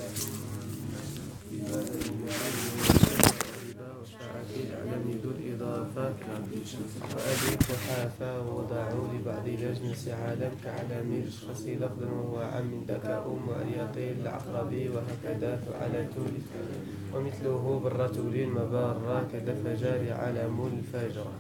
وأبي قحافة وضعوا لبعض الأجناس عالم كعلم الشخص لفظا وهو عام ذكاء معيطي العقربي وهكذا فعل تولي ومثله بالرتول مبارة كدفجار علم الفجر.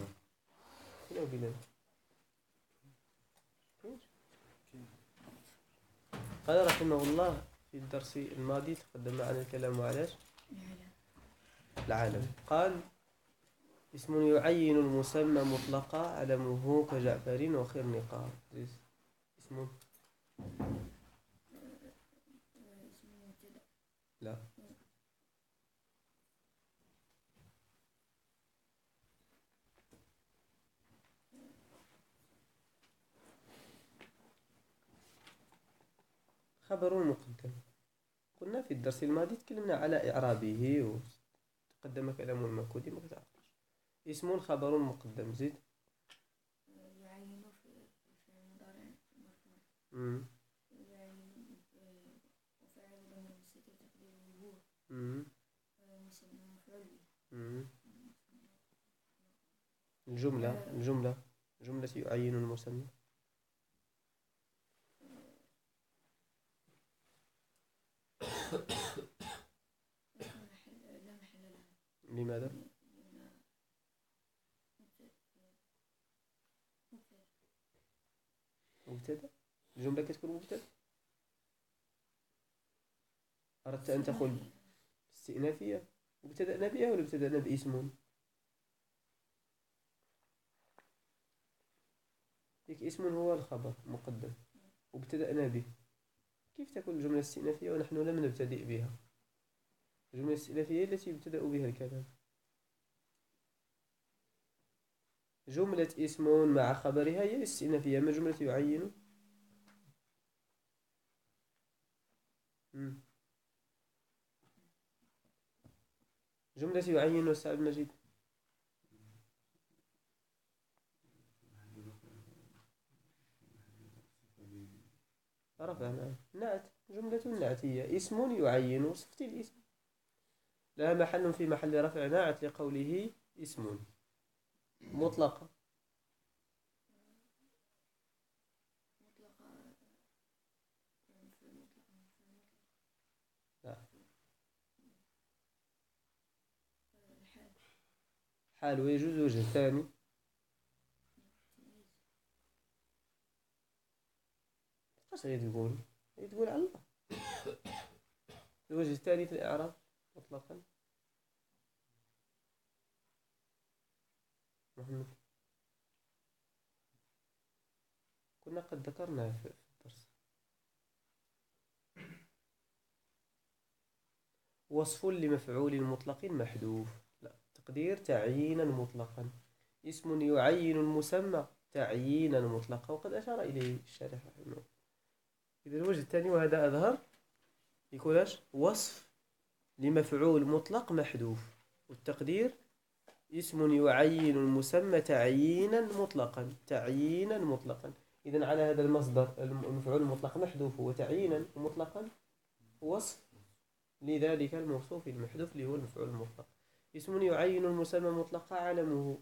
قال رحمه الله في الدرس الماضي تقدم معنا الكلام على العالم. قال اسم يعين المسمى مطلقا علمه كجعفر وخرنقا. اسم لا خبر مقدم. قلنا في الدرس الماضي تكلمنا على إعرابه وتقدم كلام المنكود ما كتعرفش. اسم خبر مقدم. زيد يعين في المضارع مرفوع يعين وفاعل ضمير مستتر تقديره هو مسمى مفعول به. الجملة يعين المسمى لا محل لها. لماذا؟ مبتدأ. الجملة كتكون مبتدأ. أردت أن تقول استئنافية. ابتدأنا بها ولا ابتدأنا باسم؟ اسم هو الخبر مقدم وابتدأنا به. كيف تكون الجملة استئنافية ونحن لم نبتدئ بها؟ الجملة الاستئنافية التي يبتدأ بها الكلام. جملة اسم مع خبرها هي الاستئنافية. ما جملة يعين؟ جملة يعين أستاذ مجيد. رفعنا نعت. جملة نعتية. اسم يعين وصفت الاسم لها محل في محل رفع نعت لقوله اسم مطلقة. لا. حال ويجوز وجه الثاني. اش غيتقول على الله. الوجه الثاني في الإعراب مطلقا. محمد كنا قد ذكرناه في الدرس. وصف لمفعول مطلق محذوف. لا تقدير تعيينا مطلقا. اسم يعين المسمى تعيينا مطلقا وقد أشار إليه الشارح رحمه الله. إذا الوجه الثاني وهذا أظهر يكون وصف لمفعول مطلق محذوف والتقدير اسم يعين المسمى تعيينا مطلقا. إذن على هذا المصدر المفعول المطلق محذوف وتعيينا مطلقا وصف لذلك الموصوف المحذوف اللي هو المفعول المطلق. اسم يعين المسمى مطلقا علمه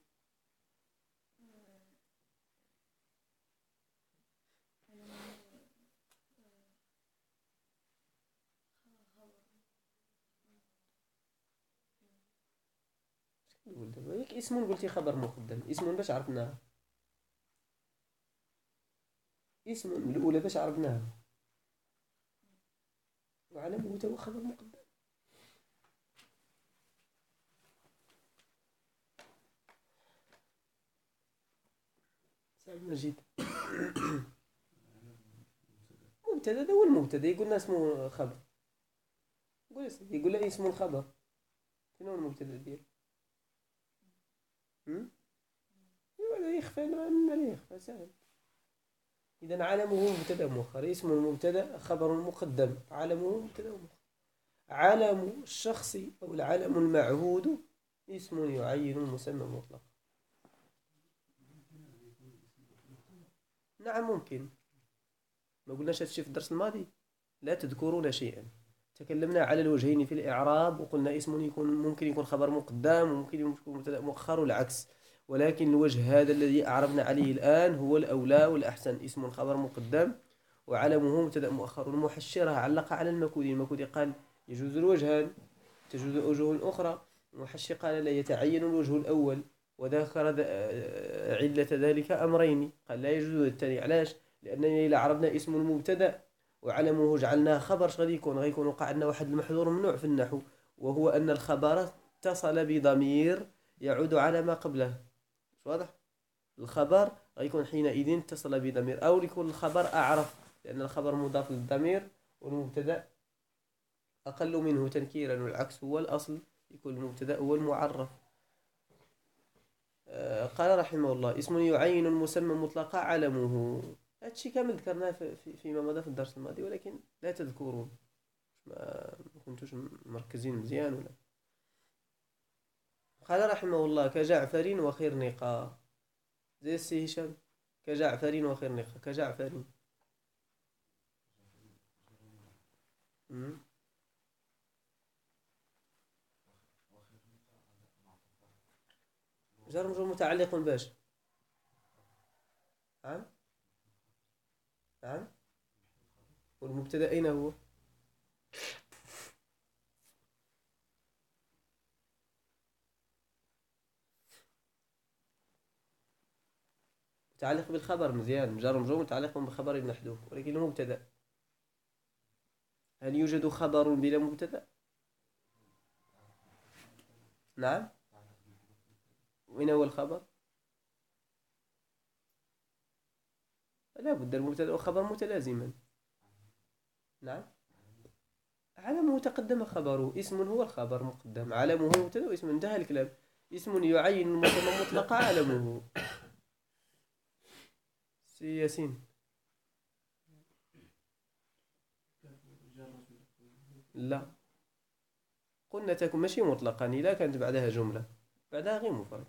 اسم قلتي خبر مقدم. اسم باش عرفناها. اسم الأولى باش عرفناها وعلمه هو خبر مقدم. سعد مجيد مبتدا هو المبتدا يقولنا اسمه خبر. يقول لي اسم الخبر فين هو المبتدا ديالو؟ يخفى ما يخفى سهل. إذا علمه مبتدا مؤخر. اسم المبتدا خبر مقدم. علمه مبتدا مؤخر. علم الشخص أو العلم المعهود اسم يعين المسمى مطلق. نعم ممكن. ما قلناش هذا الشيء في الدرس الماضي. لا تذكرون شيئا تكلمنا على الوجهين في الإعراب، وقلنا اسم ممكن يكون خبر مقدم، وممكن يكون مبتدأ مؤخر والعكس. ولكن الوجه هذا الذي أعربنا عليه الآن هو الأولى والأحسن. اسم خبر مقدم وعلمه مبتدأ مؤخر. المحشرة علق على المكودي. المكودي قال يجوز الوجهان، تجوز الوجه أخرى. المحشي قال لا، يتعين الوجه الأول، وذكر علة ذلك أمرين. قال لا يجوز الثاني. علاش؟ لأننا إذا عربنا اسم المبتدأ وعلمه جعلناه خبر غادي يكون وقع عندنا واحد المحظور ممنوع في النحو، وهو أن الخبر اتصل بضمير يعود على ما قبله. واضح؟ الخبر غيكون حينئذ اتصل بضمير، أو يكون الخبر أعرف، لأن الخبر مضاف للضمير والمبتدأ أقل منه تنكيرا، والعكس هو الأصل، يكون المبتدأ هو المعرف. قال رحمه الله اسم يعين المسمى مطلقا علمه. هادشي كامل ذكرناه فيما مضى في الدرس الماضي، ولكن لا تذكرون، ما كنتوش مركزين مزيان ولا. قال رحمه الله كجعفر وخرنقا. زي السي هشام، كجعفر وخرنقا. كجعفر جار مجرور متعلق باش. نعم نعم. والمبتدأ أين هو؟ متعلق بالخبر. مزيان، جار مجرور متعلق بخبر محذوف، ولكن المبتدأ، هل يوجد خبر بلا مبتدأ؟ نعم. وين هو الخبر؟ لا بد المبتدأ والخبر متلازما. نعم. علمه تقدم خبره. اسم هو الخبر مقدم، علمه هو مبتدأ واسم. انتهى الكلام. اسم يعين المسمى مطلقا علمه. سي ياسين. لا، قلنا تكون ماشي مطلقا، لا كانت بعدها جملة، بعدها غير مفرد.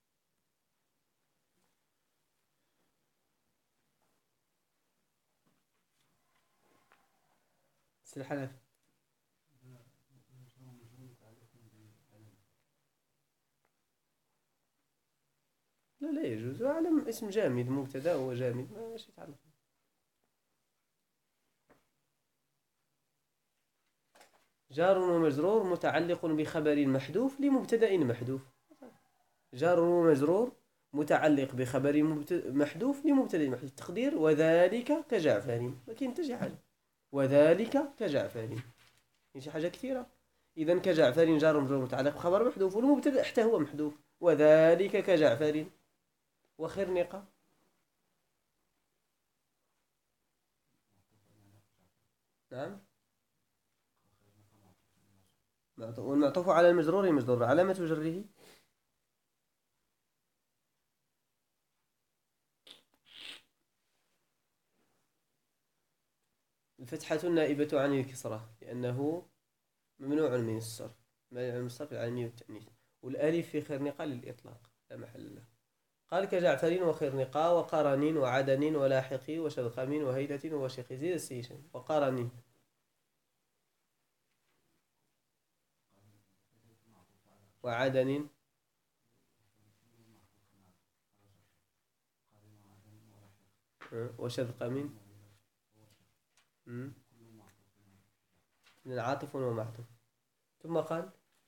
الحنف. لا يجوز. علم اسم جامد، مبتدا هو جامد، ماشي يتعلق. جار ومجرور متعلق بخبر محذوف لمبتدا محذوف. جار ومجرور متعلق بخبر محذوف لمبتدا محذوف. تقدير وذلك كجعفر، ما كاين حتى شي حاجه. وذلك كجعفر شي حاجه كثيره. اذا كجعفر جار ومجرور متعلق بخبر محذوف، والمبتدا حتى هو محذوف. وذلك كجعفر. وخرنقه. نعم. والمعطوف على المجرور مجرور. علامة جره الفتحة النائبة عن الكسرة، لأنه ممنوع من الصرف، مانع من الصرف العالمي والتأنيث. والألف في خرنقة للإطلاق لا محل له. قال كجعفر وخرنقة وقرن وعدن ولاحق وشذقم وهيلة وشق. زيد السيشن. وقرن وعدن وشذقم من عاطف ومعطوف. ثم قال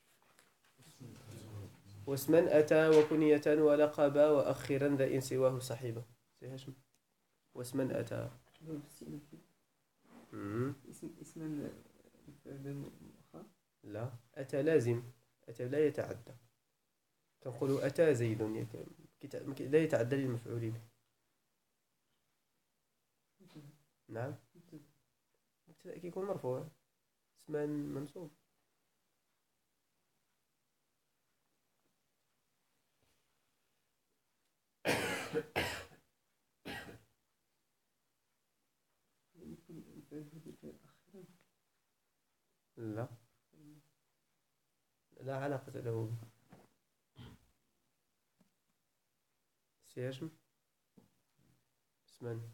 واسما أتى وكنية ولقبا وأخرا ذا إن سواه صحيبة. واسما أتى اسما لا، أتى لازم. أتى لا يتعدى. تقول أتى زيد لا يتعدى للمفعول به. نعم. مبتدأ كيكون مرفوع، اسما منصوب. لا، لا علاقة له به. سيهشم اسما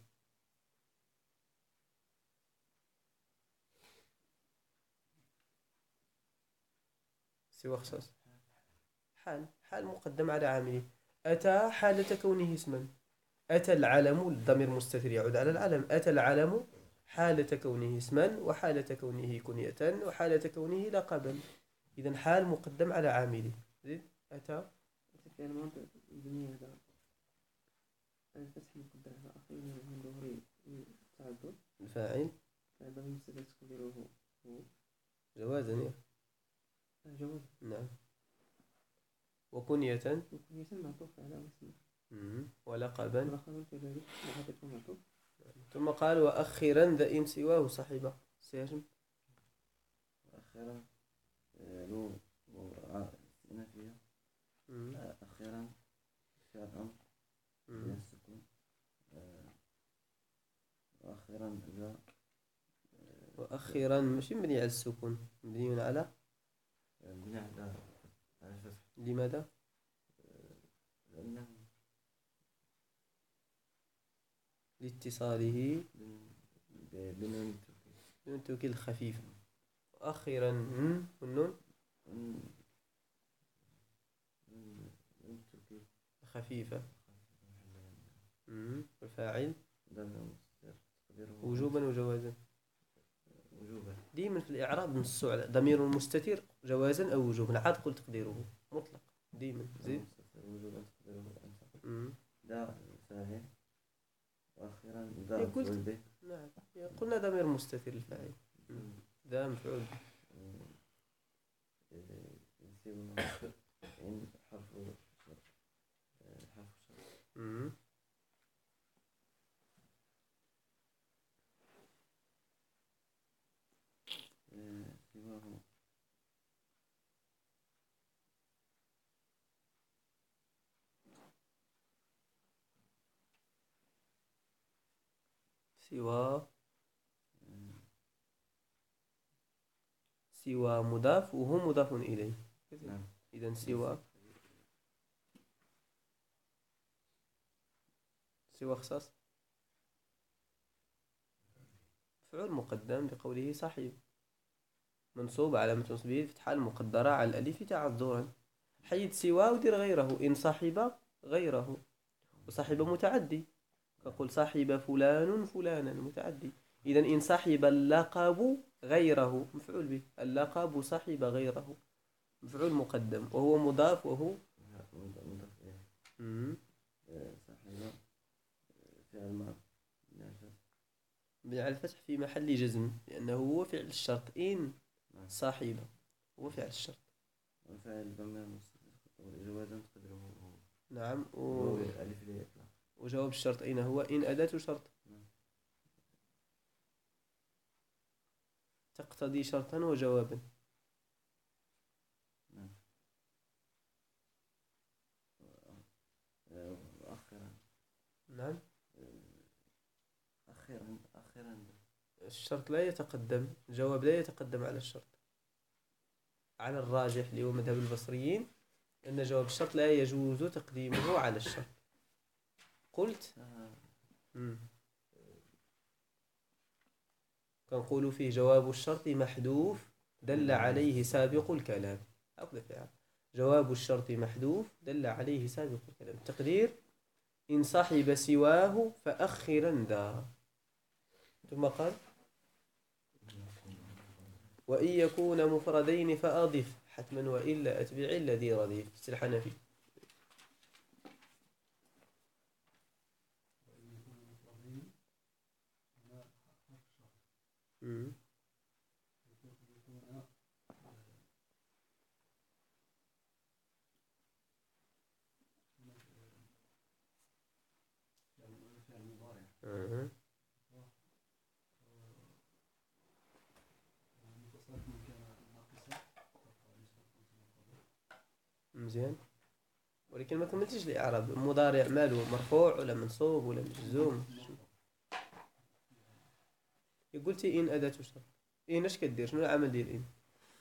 سوى اختصاص. حال مقدم على عامله. أتى حالة كونه اسما. أتى العلم، الضمير مستتر يعود على العلم. أتى العلم حالة كونه اسما، وحالة كونه كنية، وحالة كونه لقبا. إذا حال مقدم على عامله. زيد. أتى في المنطق الدنيا هذا الفتح مقدر على أخير من ظهري تعدد الفاعل هذا المستدل تقديره هو جوازا. جواز. نعم. وكنية معطوف على اسمه. ولقبا. ولقبا كذلك وحدث معطوف. ثم قال وأخيرا ذا إن سواه صاحبه. سيهجم أخيرا له استئنافية. أخيرا فعل أمر السكون. وأخيرا ذا. وأخيرا ماشي مبني على السكون، مبني على الفتح. لماذا؟ لأنه لاتصاله بنون التوكيد الخفيف. أخيرا والنون خفيفة. والفاعل وجوبا وجوازا. ديما في الإعراب نصوا على ضمير مستتر جوازا أو وجوبا، عاد قلت تقديره مطلق ديما. زين. وجوبا تقديره أنت. دا فاعل. وأخيرا دا قلت مفعول به. نعم قلنا ضمير مستتر الفاعل. دا مفعول به. إن حرف شرط. سواه سوى مضاف وهو مضاف إليه. نعم. إذن سوى اختصاص مفعول مقدم بقوله صاحب، منصوب علامة نصبه الفتحة المقدرة على الألف تعذرا. حيد سوى ودير غيره. إن صاحب غيره، وصاحب متعدي، كقول صاحب فلان فلانا متعدي. إذن إن صاحب اللقب غيره مفعول به. اللقب صاحب غيره مفعول مقدم وهو مضاف وهو مضاف صاحب فعل ماض بناء على الفتح في محل جزم، لأنه هو فعل الشرط. إن صاحب هو فعل الشرط. وفعل ضمير مستتر جوازا تقديره هو. نعم. ألف ليه. وجواب الشرط أين هو؟ إن أداة شرط تقتضي شرطا وجوابا. أخيرا. نعم. أخيرا الشرط لا يتقدم، الجواب لا يتقدم على الشرط. على الراجح اللي هو مذهب البصريين أن جواب الشرط لا يجوز تقديمه على الشرط. قلت كنقول فيه جواب الشرط محذوف دل عليه سابق الكلام. أقول فيها جواب الشرط محذوف دل عليه سابق الكلام. التقدير إن صاحب سواه فأخرا ذا. ثم قال وإن يكون مفردين فأضف حتما وإلا أتبع الذي رديف. اصطلاح حنفي. مزيان، ولكن ما كملتش الإعراب. المضارع ماله مرفوع ولا منصوب ولا مجزوم؟ قلتي إن أداة شرط. إن اش كدير؟ شنو العمل ديال إن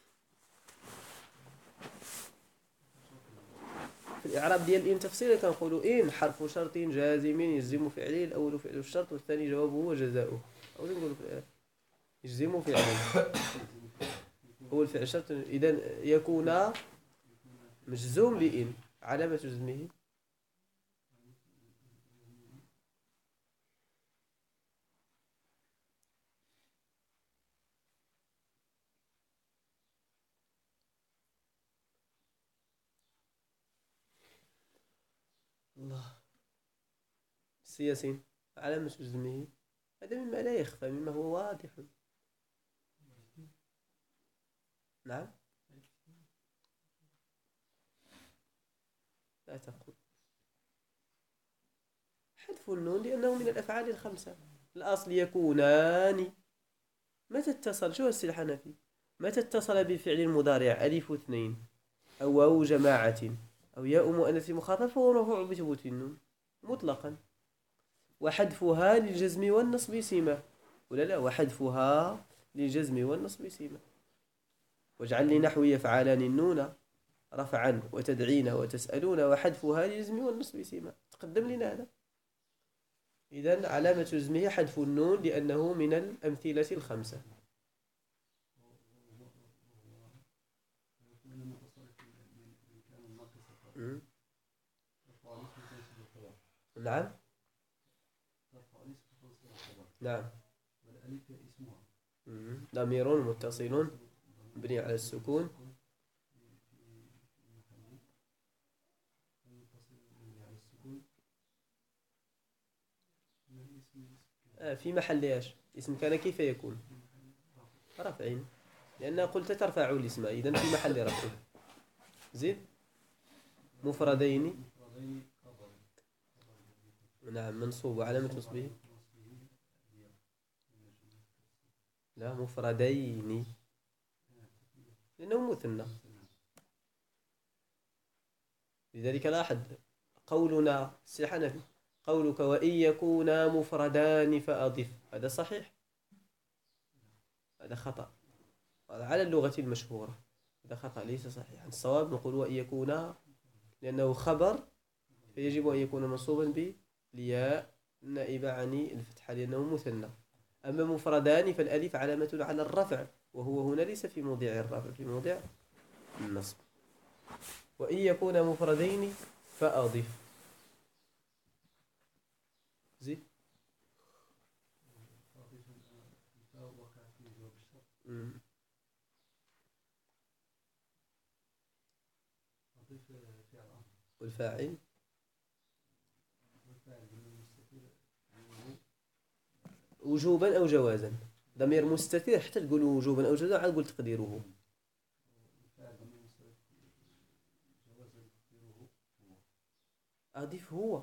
في الإعراب ديال إن؟ تفصيلا كنقولوا إن حرف شرط جازم يجزم فعله. الأول فعل الشرط والثاني جوابه وجزاؤه. أو نقولوا يجزم فعله هو الفعل شرط. إذا يكون مجزوم بإن، علامة جزمه الله السياسين، علامة جزمه هذا مما لا يخفى، مما هو واضح. نعم، لا تقول حذف النون لأنه من الأفعال الخمسة. الأصل يكونان. متى اتصل، شو السي الحنفي، متى اتصل بفعل المضارع ألف اثنين أو واو جماعة أو ياء مؤنث مخاطب فهو مرفوع بثبوت النون مطلقا. وحذفها للجزم والنصب سيما، ولا لا، وحذفها للجزم والنصب سيما. واجعل لي نحو يفعلان النون رفعا وتدعين وتسألون وحذفها للجزم والنصب سيما، تقدم لنا هذا. إذن علامة جزمه حذف النون لأنه من الأمثلة الخمسة. نعم نعم. ضمير متصل مبني على السكون في محل ايش؟ اسم كان كيف يكون رفع، لأن قلت ترفع الاسم، إذن في محل رفع. زيد مفردين، نعم منصوب وعلامة نصبه لا مفردين لأنه مثنى. لذلك لاحظ قولنا الحنفي، قولك وإن يكونا مفردان فأضف، هذا صحيح؟ هذا خطأ، هذا على اللغة المشهورة، هذا خطأ ليس صحيحا. الصواب نقول وإن يكونا لأنه خبر فيجب أن يكون منصوبا بالياء نائبة عن الفتحة لأنه مثنى. أما مفردان فالألف علامة على الرفع، وهو هنا ليس في موضع الرفع، في موضع النصب. وإن يكون مفردين فأضف. زي والفاعل وجوبا أو جوازا، ضمير مستتر حتى تقول وجوبا أو جوازا عاد تقول تقديره أضيف هو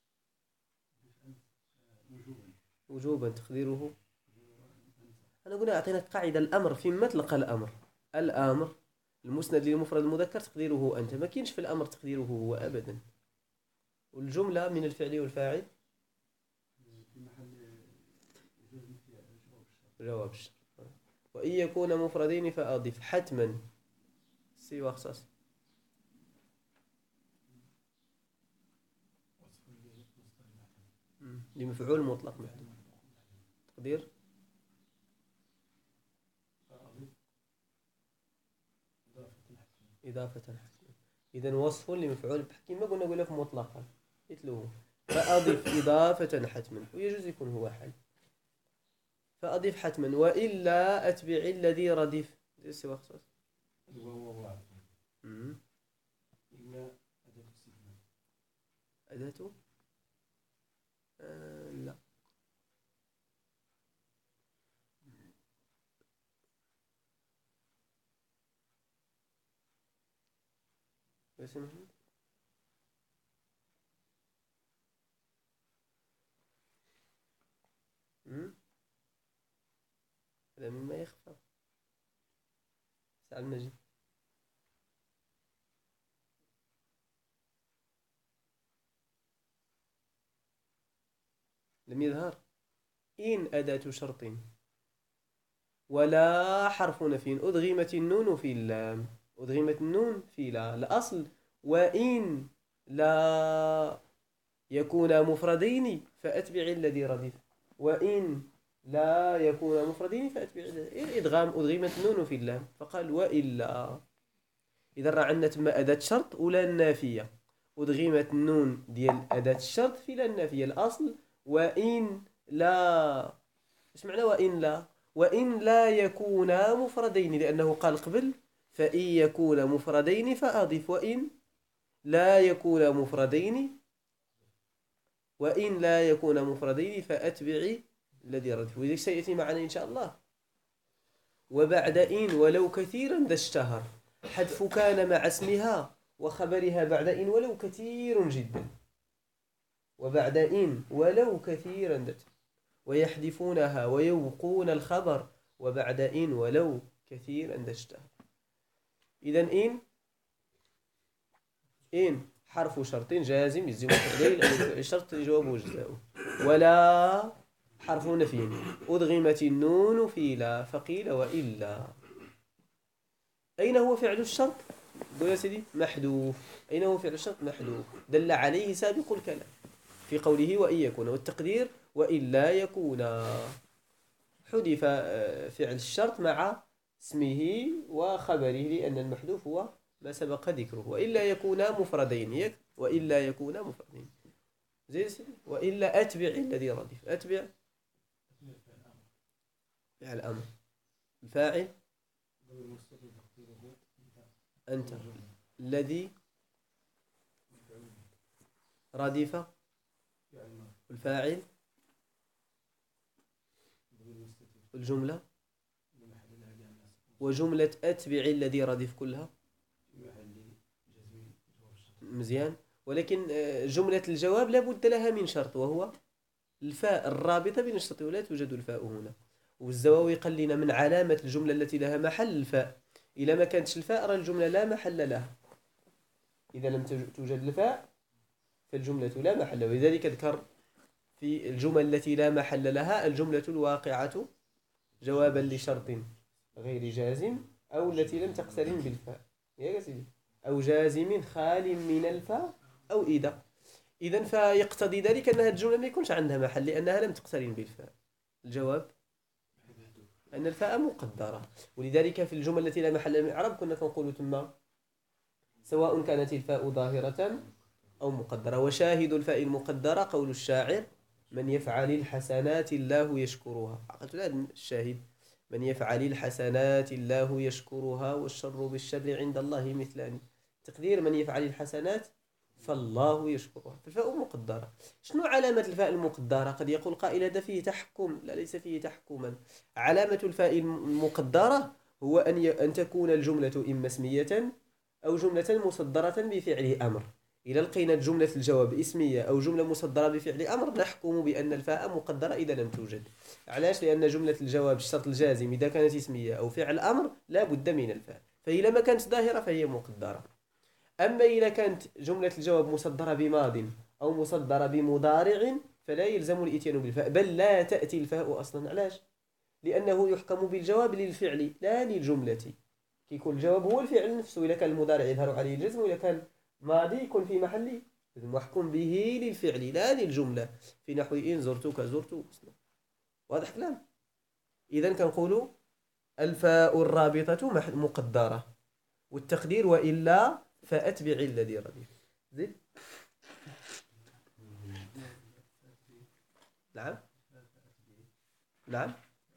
وجوبا تقديره. أنا قلنا أعطيناك قاعدة الأمر في مطلق الأمر، الأمر المسند للمفرد المذكر تقديره أنت، ما كاينش في الأمر تقديره هو أبدا. والجملة من الفعل والفاعل جواب الشرط. وإن يكون مفردين فأضف حتما سوى اختصاص لمفعول مطلق محذوف تقدير إضافة حتما. إذن وصف لمفعول كما قلنا نقول لك مطلقا مثله فأضف إضافة حتما، ويجوز يكون هو حال. فأضف حتما وإلا أتبع الذي ردف سوى اختصاص أداته لا اسمه هذا مما يخفى. سأل نجي لم يظهر. إن أداة شرط ولا حرف نفي أدغمت النون في اللام، أدغمت النون في لا الأصل. وإن لا يكون مفردين فأتبع الذي ردف، وإن لا يكون مفردين فأتبع الإدغام، أدغمت النون في اللام فقال وإلا. إذا راه عندنا تما أداة شرط ولا النافية، أدغمت النون ديال أداة الشرط في لا النافية. الأصل وإن لا. اش معنى وإن لا؟ وإن لا يكونا مفردين، لأنه قال قبل فإن يكون مفردين فأضف، وإن لا يكون مفردين، وإن لا يكون مفردين فأتبع الذي ردف. وذلك سيأتي معنا إن شاء الله. وبعد إن ولو كثيرا ذا اشتهر، حذف كان مع اسمها وخبرها بعد إن ولو كثير جدا. وبعد إن ولو كثيرا ذا، ويحذفونها ويوقون الخبر، وبعد إن ولو كثيرا ذا اشتهر. إذن إن حرف شرط جازم يلزم تقدير الشرط جواب وجزاؤه. ولا حرف نفي، أدغمت النون في لا فقيل وإلا. أين هو فعل الشرط؟ قول يا سيدي محذوف. أين هو فعل الشرط؟ محذوف، دل عليه سابق الكلام في قوله وإن يكون، والتقدير وإلا يكون. حذف فعل الشرط مع اسمه وخبره، لأن المحذوف هو ما سبق ذكره. وإلا يكون مفردين، وإلا يكون مفردين زي وإلا أتبع الذي ردف. أتبع فعل الأمر، الفاعل أنت، الذي ردف الفاعل، الجملة، وجملة أتبع الذي ردف كلها مزيان. ولكن جملة الجواب لابد لها من شرط، وهو الفاء الرابطة بين الشرط، ولا توجد الفاء هنا. والزواوي قال لنا من علامة الجملة التي لها محل الفاء. إذا ما كانتش الفاء راه الجملة لا محل لها. إذا لم توجد الفاء فالجملة لا محل لها. ولذلك ذكر في الجمل التي لا محل لها الجملة الواقعة جوابا لشرط غير جازم، أو التي لم تقترن بالفاء يا سيدي، أو جازم خال من الفاء، أو إذا. إذن فيقتضي ذلك أنها الجملة ما يكونش عندها محل، لأنها لم تقترن بالفاء. الجواب أن الفاء مقدرة. ولذلك في الجمل التي لا محل من الإعراب كنا نقول ثم سواء كانت الفاء ظاهرة أو مقدرة. وشاهد الفاء المقدرة قول الشاعر من يفعل الحسنات الله يشكرها. عقلت الشاهد من يفعل الحسنات الله يشكرها، والشر بالشر عند الله مثلان. تقدير من يفعل الحسنات فالله يشكرها، فالفاء مقدرة. شنو علامة الفاء المقدرة؟ قد يقول قائل هذا فيه تحكم. لا، ليس فيه تحكما. علامة الفاء المقدرة هو أن تكون الجملة إما اسمية أو جملة مصدرة بفعل أمر. إذا لقينا جملة الجواب اسمية أو جملة مصدرة بفعل أمر نحكم بأن الفاء مقدرة إذا لم توجد. علاش؟ لأن جملة الجواب الشرط الجازم إذا كانت اسمية أو فعل أمر لا بد من الفاء، فإذا ما كانت ظاهرة فهي مقدرة. أما إذا كانت جملة الجواب مصدرة بماض أو مصدرة بمضارع فلا يلزم الإتيان بالفاء، بل لا تأتي الفاء أصلا. علاش؟ لأنه يحكم بالجواب للفعل لا للجملة. كيكون الجواب هو الفعل نفسه، إذا كان المضارع يظهر عليه الجزم، وإذا كان ماضي يكون في محل محكوم به للفعل لا للجملة. في نحو إن زرتك زرت. واضح كلام؟ إذن كنقولوا الفاء الرابطة مقدرة، والتقدير وإلا فأتبع الذي ردف. زيد. نعم نعم.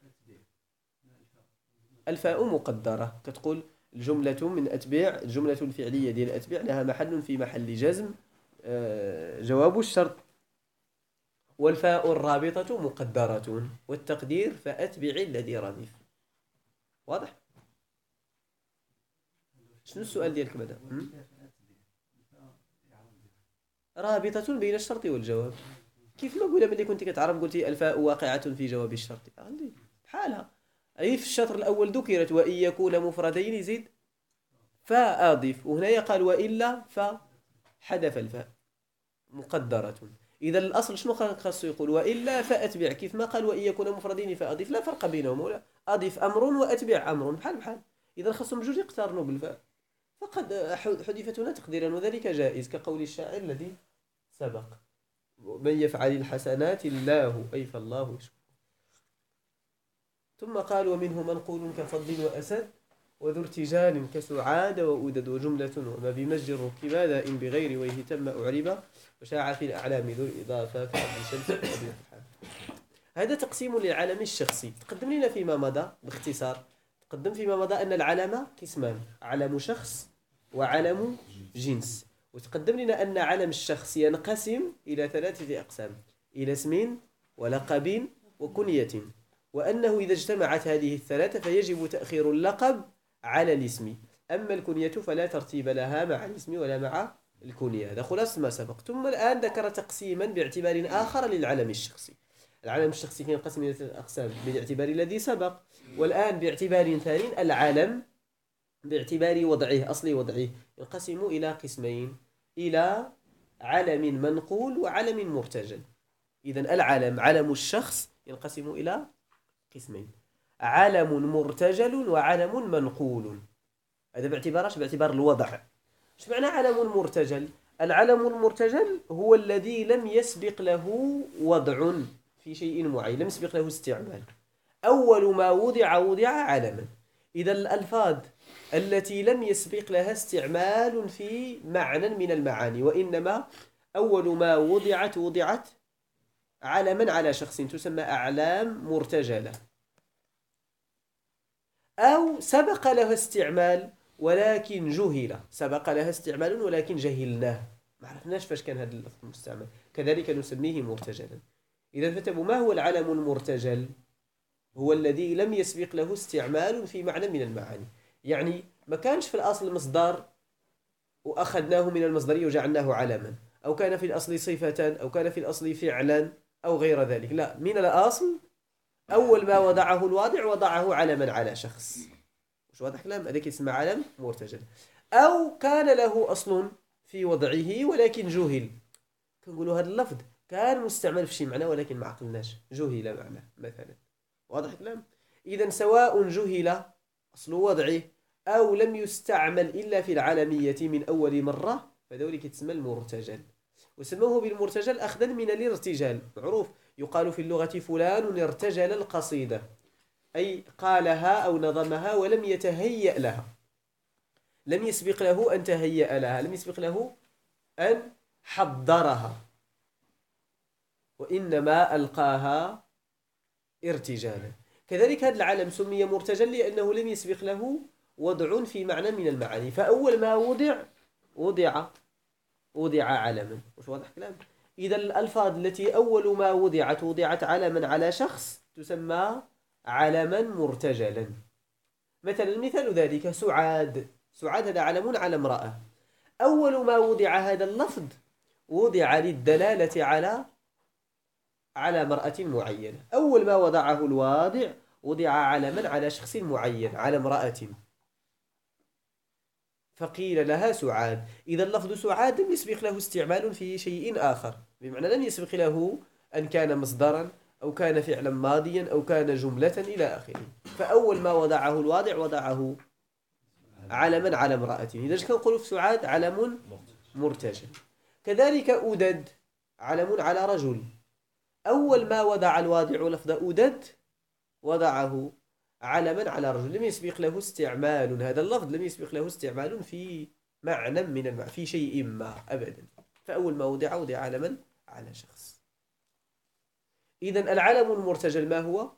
الفاء مقدرة، كتقول الجملة من أتبع، الجملة الفعلية ديال أتبع لها محل في محل جزم جواب الشرط. والفاء الرابطة مقدرة، والتقدير فأتبع الذي ردف. واضح؟ شنو السؤال ديالك بعدا؟ رابطة بين الشرط والجواب. كيف ما قلنا ملي كنت كتعرف قلتي الفاء واقعة في جواب الشرط بحالها. أي في الشطر الأول ذكرت وإن يكون مفردين زيد فأضف، وهنا قال وإلا فحذف الفاء مقدرة. إذا الأصل شنو خاصو يقول؟ وإلا فأتبع، كيف ما قال وإن يكون مفردين فأضف، لا فرق بينهم. ولا أضف أمر وأتبع أمر بحال. إذا خاصهم بجوج يقترنوا بالفاء، فقد حذفت هنا تقديرا، وذلك جائز كقول الشاعر الذي سبق من يفعل الحسنات الله أي فالله يشكر. ثم قال ومنه منقول كفضل وأسد وذو ارتجال كسعاد وأودد وجملة وما بمسجد ركب دائم بغير ويه تم أعرب وشاع في الأعلام ذو الإضافة كأبي شمس وأبي رحاب. هذا تقسيم للعالم الشخصي. تقدم لنا فيما مضى باختصار، تقدم فيما مضى أن العلم قسمان: علم شخص وعلم جنس. وتقدم لنا أن علم الشخص ينقسم إلى 3 أقسام: إلى اسم ولقب وكنية، وأنه إذا اجتمعت هذه ال3 فيجب تأخير اللقب على الاسم، أما الكنية فلا ترتيب لها مع الاسم ولا مع الكنية. هذا خلاص ما سبق. ثم الآن ذكر تقسيما باعتبار آخر للعلم الشخصي. العلم الشخصي ينقسم إلى 3 أقسام بالاعتبار الذي سبق، والآن باعتبار ثاني العلم باعتبار وضعه أصل وضعه ينقسم إلى قسمين: إلى علم منقول وعلم مرتجل. إذن العلم علم الشخص ينقسم إلى قسمين: علم مرتجل وعلم منقول. هذا باعتبار الوضع. ايش معنى علم مرتجل؟ العلم المرتجل هو الذي لم يسبق له وضع في شيء معين، لم يسبق له استعمال. أول ما وضع علما. إذا الألفاظ التي لم يسبق لها استعمال في معنى من المعاني، وإنما أول ما وضعت علما على شخص، تسمى أعلام مرتجلة. أو سبق لها استعمال ولكن جهل، سبق لها استعمال ولكن جهلناه، ما عرفناش فاش كان هذا اللفظ مستعمل، كذلك نسميه مرتجلا. إذا فتبوا ما هو العلم المرتجل؟ هو الذي لم يسبق له استعمال في معنى من المعاني. يعني ما كانش في الأصل مصدر وأخذناه من المصدرية وجعلناه علما، أو كان في الأصل صفة، أو كان في الأصل فعلا، أو غير ذلك. لا، من الأصل أول ما وضعه الواضع وضعه علما على شخص. مش واضح كلام؟ هذا يسمى علم مرتجل. أو كان له أصل في وضعه ولكن جهل، كنقولوا هذا اللفظ كان مستعمل في شيء معنى ولكن ما عقلناش، جهل معنى مثلا. واضح كلام؟ إذن سواء جهل أصل وضعه أو لم يستعمل إلا في العالمية من أول مرة، فذلك يتسمى المرتجل. وسموه بالمرتجل أخذا من الارتجال. معروف يقال في اللغة فلان ارتجل القصيدة، أي قالها أو نظمها ولم يتهيأ لها، لم يسبق له أن تهيأ لها، لم يسبق له أن حضرها، وإنما ألقاها ارتجالا. كذلك هذا العلم سمي مرتجل لأنه لم يسبق له وضع في معنى من المعاني، فأول ما وضع علما. وش واضح كلام؟ إذا الألفاظ التي أول ما وضعت علما على شخص تسمى علما مرتجلا. مثلا مثال ذلك سعاد هذا علم على امرأة. أول ما وضع هذا اللفظ وضع للدلالة على امرأة معينة. أول ما وضعه الواضع وضع علما على شخص معين، على امرأة، فقيل لها سعاد. إذا اللفظ سعاد لم يسبق له استعمال في شيء آخر، بمعنى لم يسبق له أن كان مصدرا أو كان فعلا ماضيا أو كان جملة إلى آخره. فأول ما وضعه الواضع وضعه علما على امرأة. إذا كنقول في سعاد علم مرتجل. كذلك أودد علم على رجل. أول ما وضع الواضع لفظ أودد وضعه علما على رجل، لم يسبق له استعمال، هذا اللفظ لم يسبق له استعمال في معنى من في شيء ما أبدا. فأول ما وضع علما على شخص. إذن العلم المرتجل ما هو؟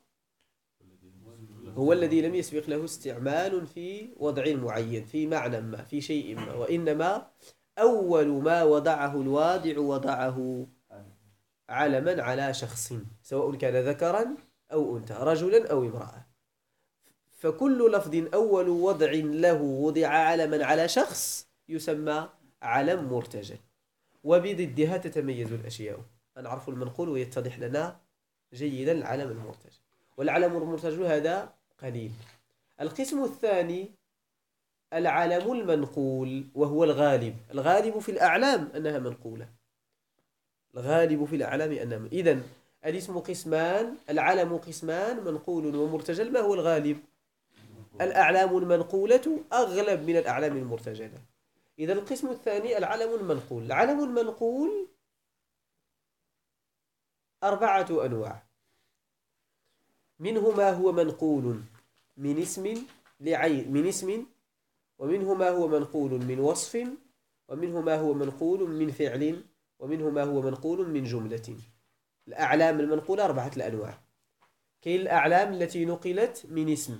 هو الذي لم يسبق له استعمال في وضع معين، في معنى ما، في شيء ما، وإنما أول ما وضعه الواضع وضعه علما على شخص، سواء كان ذكرا أو أنثى، رجلا أو امرأة. فكل لفظ أول وضع له وضع علما على شخص يسمى علم مرتجل. وبضدها تتميز الأشياء. نعرف المنقول ويتضح لنا جيدا العلم المرتجل. والعلم المرتجل هذا قليل. القسم الثاني العلم المنقول، وهو الغالب في الأعلام أنها منقولة. الغالب في الأعلام أنها إذن الاسم قسمان، العلم قسمان، منقول ومرتجل. ما هو الغالب؟ الأعلام المنقولة أغلب من الأعلام المرتجلة. إذا القسم الثاني العلم المنقول. العلم المنقول 4 أنواع. منه ما هو منقول من اسم لعين من اسم، ومنه ما هو منقول من وصف، ومنه ما هو منقول من فعل، ومنه ما هو منقول من جملة. الأعلام المنقولة 4 الأنواع. كاين الأعلام التي نقلت من اسم،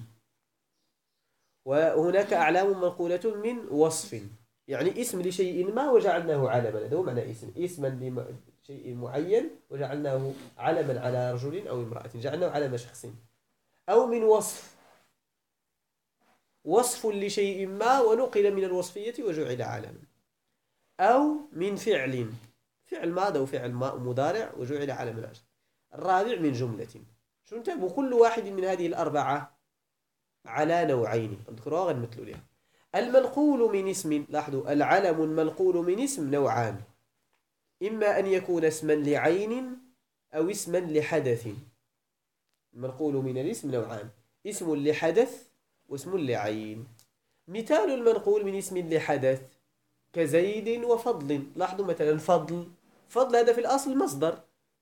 وهناك أعلام منقولة من وصف، يعني اسم لشيء ما وجعلناه علما، هذا هو معنى اسم، اسما لشيء معين وجعلناه علما على رجل أو امرأة، جعلناه علم شخص. أو من وصف، وصف لشيء ما ونقل من الوصفية وجعل علما. أو من فعل، فعل ماضي وفعل مضارع وجعل علما. الرابع من جملة. شو انتبهوا، كل واحد من هذه الأربعة على نوعين اذكروها غير مثلوا لها. المنقول من اسم، لاحظوا العلم المنقول من اسم نوعان، إما أن يكون اسما لعين أو اسما لحدث. المنقول من الاسم نوعان، اسم لحدث واسم لعين. مثال المنقول من اسم لحدث كزيد وفضل. لاحظوا مثلا فضل، فضل هذا في الأصل مصدر،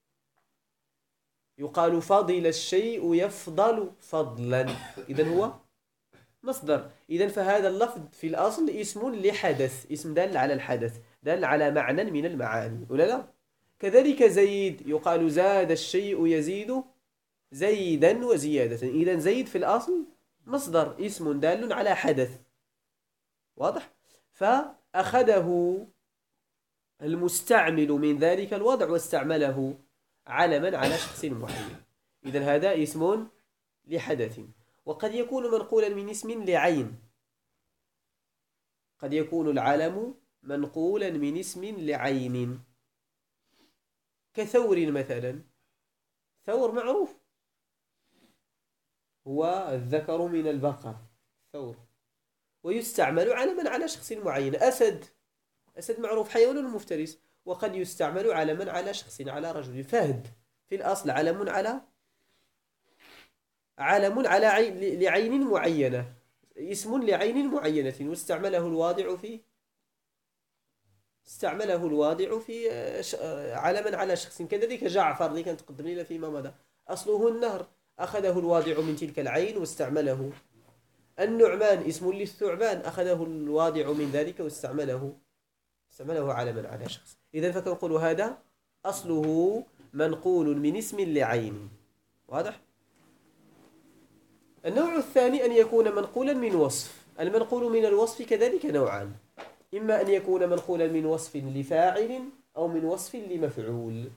يقال فضل الشيء يفضل فضلا، إذن هو مصدر. إذن فهذا اللفظ في الأصل اسم لحدث، اسم دال على الحدث، دال على معنى من المعاني، ولا لا؟ كذلك زيد، يقال زاد الشيء يزيد زيدا وزيادة، إذن زيد في الأصل مصدر، اسم دال على حدث. واضح؟ فأخذه المستعمل من ذلك الوضع واستعمله علما على شخص معين، إذن هذا اسم لحدث. وقد يكون منقولا من اسم لعين، قد يكون العلم منقولا من اسم لعين، كثور مثلا. ثور معروف، هو الذكر من البقر، ثور، ويستعمل علما على شخص معين. أسد، أسد معروف حيوان مفترس، وقد يستعمل علما على شخص، على رجل. فهد في الأصل علم على لعين معينة، اسم لعين معينة، واستعمله الواضع في علما على شخص. كذلك جعفر اللي كان تقدم لنا فيما مضى، أصله النهر، أخذه الواضع من تلك العين واستعمله. النعمان اسم للثعبان، أخذه الواضع من ذلك واستعمله علما على شخص. إذن فكنقول هذا أصله منقول من اسم لعين. واضح؟ النوع الثاني أن يكون منقولا من وصف. المنقول من الوصف كذلك نوعان، إما أن يكون منقولا من وصف لفاعل أو من وصف لمفعول.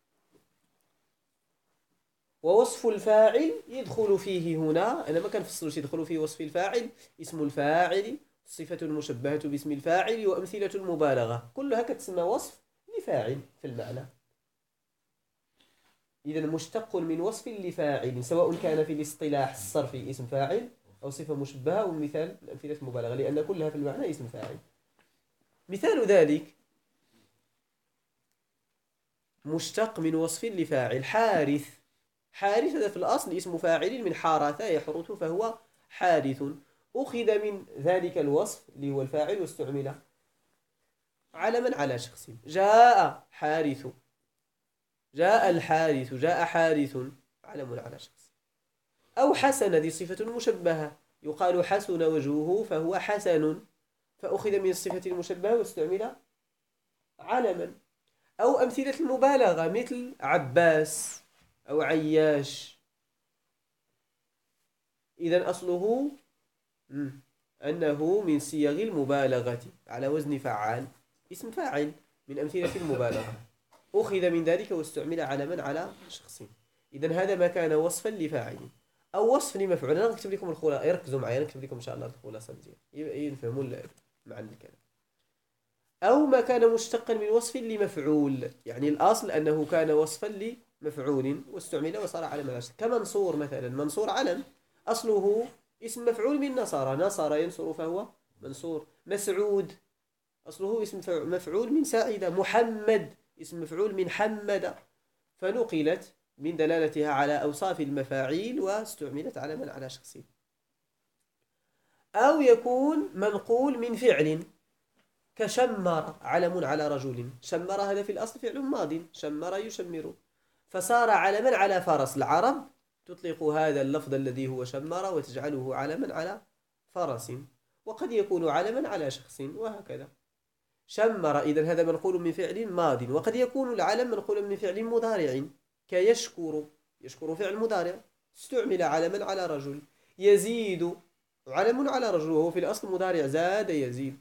ووصف الفاعل يدخل فيه هنا، أنا ما كنفصلوش، يدخل فيه وصف الفاعل، اسم الفاعل، الصفة المشبهة باسم الفاعل، وأمثلة المبالغة، كلها كتسمى وصف لفاعل في المعنى. إذن مشتق من وصف لفاعل، سواء كان في الاصطلاح الصرفي اسم فاعل أو صفة مشبهة، ومثال أمثلة المبالغة، لأن كلها في المعنى اسم فاعل. مثال ذلك مشتق من وصف لفاعل، حارث. حارث هذا في الأصل اسم فاعل من حارث يحرث، فهو حارث، أخذ من ذلك الوصف اللي هو الفاعل واستعمل علما على شخص. جاء حارث، جاء الحارث، جاء حارث، علم على شخص. أو حسن، هذه صفة مشبهة، يقال حسن وجهه فهو حسن، فأخذ من الصفة المشبهة واستعمل علما. أو أمثلة المبالغة مثل عباس أو عياش. إذن أصله أنه من صيغ المبالغة على وزن فعال، اسم فاعل من أمثلة المبالغة، أخذ من ذلك واستعمل علما على شخص. إذن هذا ما كان وصفا لفاعل أو وصف لمفعول. أنا نكتب لكم الخلاصة، ركزوا معي، نكتب لكم إن شاء الله الخلاصة مزيان يفهموا معنى الكلام. أو ما كان مشتقا من وصف لمفعول، يعني الأصل أنه كان وصفا لمفعول واستعمل وصار علما على شخص. كمنصور مثلا، منصور علم، أصله اسم مفعول من نصر، نصر ينصر فهو منصور. مسعود أصله اسم مفعول من ساعدة. محمد اسم مفعول من حمد، فنقلت من دلالتها على أوصاف المفاعيل واستعملت علما على شخص. أو يكون منقول من فعل، كشمر، علم على رجل. شمر هذا في الأصل فعل ماض، شمر يشمر، فصار علما على فرس. العرب تطلق هذا اللفظ الذي هو شمر وتجعله علما على فرس، وقد يكون علما على شخص، وهكذا. شمر إذن هذا منقول من فعل ماض، وقد يكون العلم منقولا من فعل مضارع كيشكر، يشكر فعل مضارع استعمل علما على رجل. يزيد علم على رجل وهو في الأصل مضارع، زاد يزيد.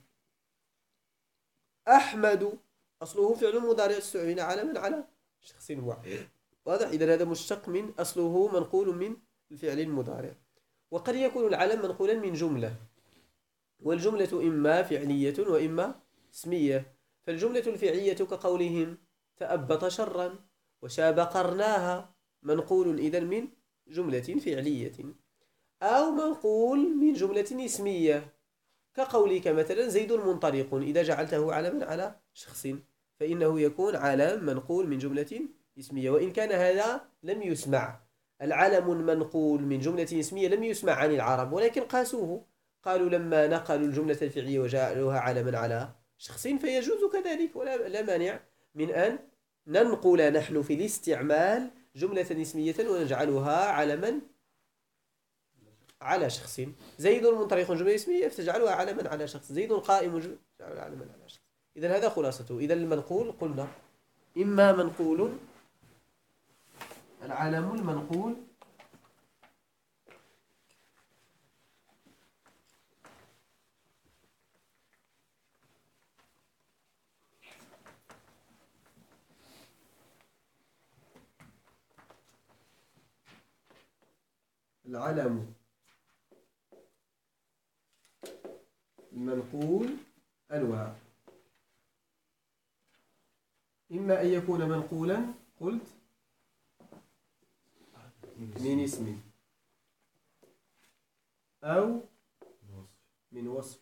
أحمد أصله فعل مضارع استعمل علما على شخص واحد، واضح؟ إذن هذا مشتق من أصله منقول من الفعل المضارع. وقد يكون العلم منقولا من جملة، والجملة إما فعلية وإما اسمية. فالجملة الفعلية كقولهم تأبط شرا وشاب قرناها منقول إذن من جملة فعلية، أو منقول من جملة اسمية كقولك مثلا زيد منطلق، إذا جعلته علما على شخص فإنه يكون علم منقول من جملة اسمية، وإن كان هذا لم يسمع. العلم المنقول من جملة اسمية لم يسمع عن العرب، ولكن قاسوه، قالوا لما نقلوا الجملة الفعلية وجعلوها علما على شخص فيجوز كذلك، ولا مانع من أن ننقل نحن في الاستعمال جملة اسمية ونجعلها علما على شخص. زيد منطلق جملة اسمية فتجعلها علما على شخص، زيد قائم تجعلها علما على شخص. إذن هذا خلاصته. إذن المنقول قلنا إما منقول، العلم المنقول العلم المنقول أنواع، إما أن يكون منقولا قلت من اسم أو من وصف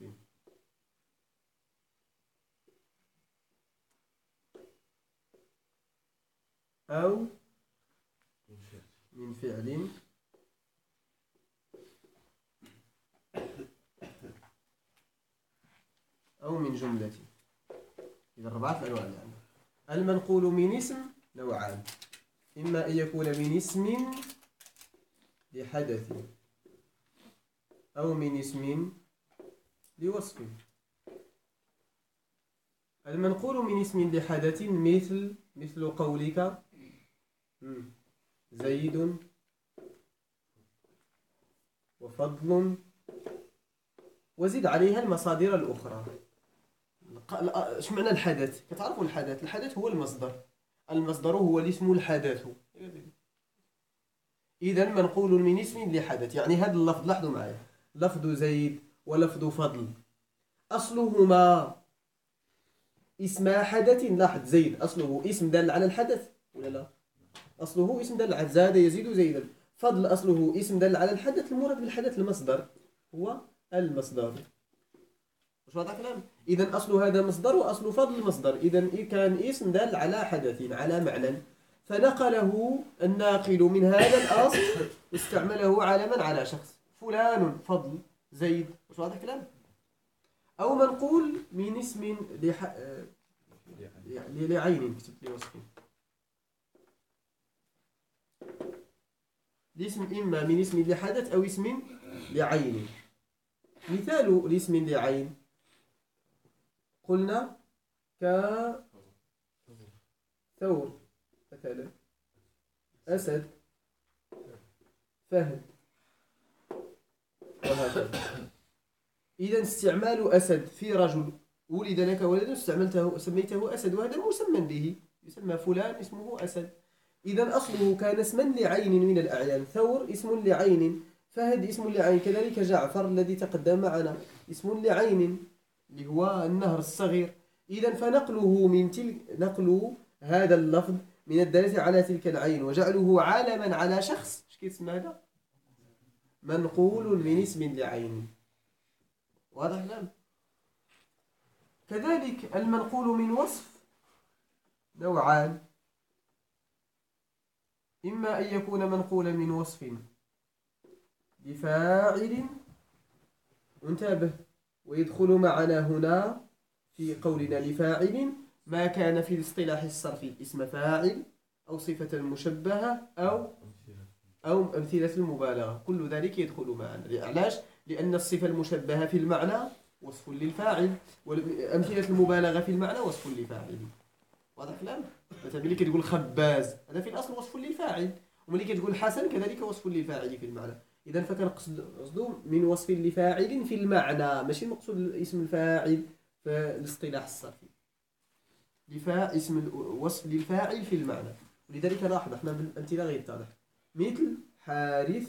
أو من فعل أو من جملة. إذا 4 أنواع يعني. المنقول من اسم نوعان، إما أن يكون من اسم لحدث أو من اسم لوصف. المنقول من اسم لحدث مثل قولك زيد وفضل، وزد عليها المصادر الأخرى. ايش معنى الحدث؟ كتعرفوا الحدث هو المصدر هو الاسم الحدث. إذا منقول من اسم لحدث، يعني هذا اللفظ لاحظوا معي، لفظ زيد ولفظ فضل أصلهما اسم حدث. لاحظ زيد أصله اسم دال على الحدث ولا لا؟ أصله اسم دال على زاد يزيد زيدا. فضل أصله اسم دال على الحدث، المراد بالحدث المصدر هو المصدر. مش واضح كلام؟ إذا أصل هذا مصدر وأصل فضل مصدر. إذا كان اسم دال على حدث على معنى، فنقله الناقل من هذا الأصل استعمله علما على شخص، فلان فضل زيد. مش واضح كلام؟ أو منقول من اسم لعين، كتبت لي وصف الاسم إما من اسم لحدث أو اسم لعين. مثال الاسم لعين قلنا ثور مثلا، أسد، فهد، وهكذا. إذا استعمال أسد في رجل ولد لك ولد سميته أسد، وهذا مسمى به، يسمى فلان اسمه أسد. إذا أصله كان اسما لعين من الأعيان. ثور اسم لعين، فهد اسم لعين، كذلك جعفر الذي تقدم معنا اسم لعين اللي هو النهر الصغير. إذا فنقله نقل هذا اللفظ من الدالة على تلك العين وجعله علما على شخص، ايش كيتسمى هذا؟ منقول من اسم لعين. واضح الآن؟ كذلك المنقول من وصف نوعان، إما أن يكون منقولا من وصف لفاعل، انتبه، ويدخل معنا هنا في قولنا لفاعل ما كان في الاصطلاح الصرفي اسم فاعل أو صفة مشبهة أو أو أمثلة المبالغة، كل ذلك يدخل معنا. علاش؟ لأن الصفة المشبهة في المعنى وصف للفاعل، وأمثلة المبالغة في المعنى وصف لفاعله. واضح الكلام؟ مثلا ملي كتقول خباز هذا في الأصل وصف للفاعل، وملي كتقول حسن كذلك وصف للفاعل في المعنى. إذا فكنقصدو من وصف لفاعل في المعنى، ماشي المقصود اسم الفاعل في الاصطلاح الصرفي. اسم وصف للفاعل في المعنى. ولذلك لاحظ احنا بالأمثلة غير يتضح، مثل حارث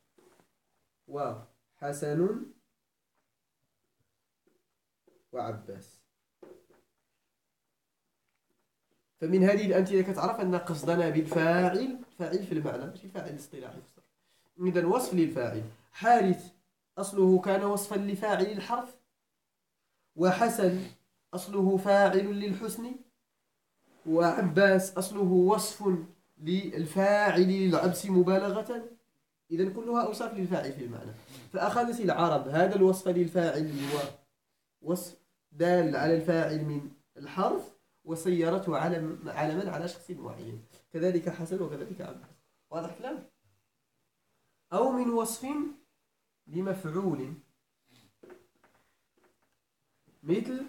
وحسن وعباس. فمن هذه الأمثلة كتعرف أن قصدنا بالفاعل فاعل في المعنى ماشي الفاعل الاصطلاحي. إذن وصف للفاعل، حارث أصله كان وصفا لفاعل الحرف، وحسن أصله فاعل للحسن، وعباس أصله وصف للفاعل للعبس مبالغة. إذن كلها أوصاف للفاعل في المعنى. فأخذت العرب هذا الوصف للفاعل هو وصف دال على الفاعل من الحرف، وصيرته علما على شخص معين، كذلك حسن وكذلك عباس. واضح الكلام؟ أو من وصف لمفعول، مثل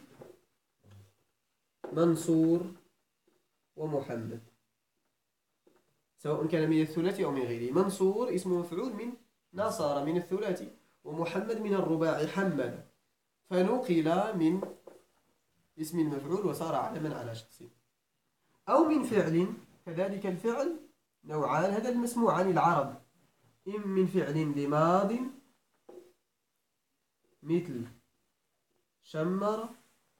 منصور ومحمد، سواء كان من الثلاثي أو من غيره. منصور اسم مفعول من نصر من الثلاثي، ومحمد من الرباعي حمد، فنقل من اسم المفعول وصار علما على شخص. أو من فعل، كذلك الفعل نوعان، هذا المسموع عن العرب، إما من فعل لماض مثل شمر،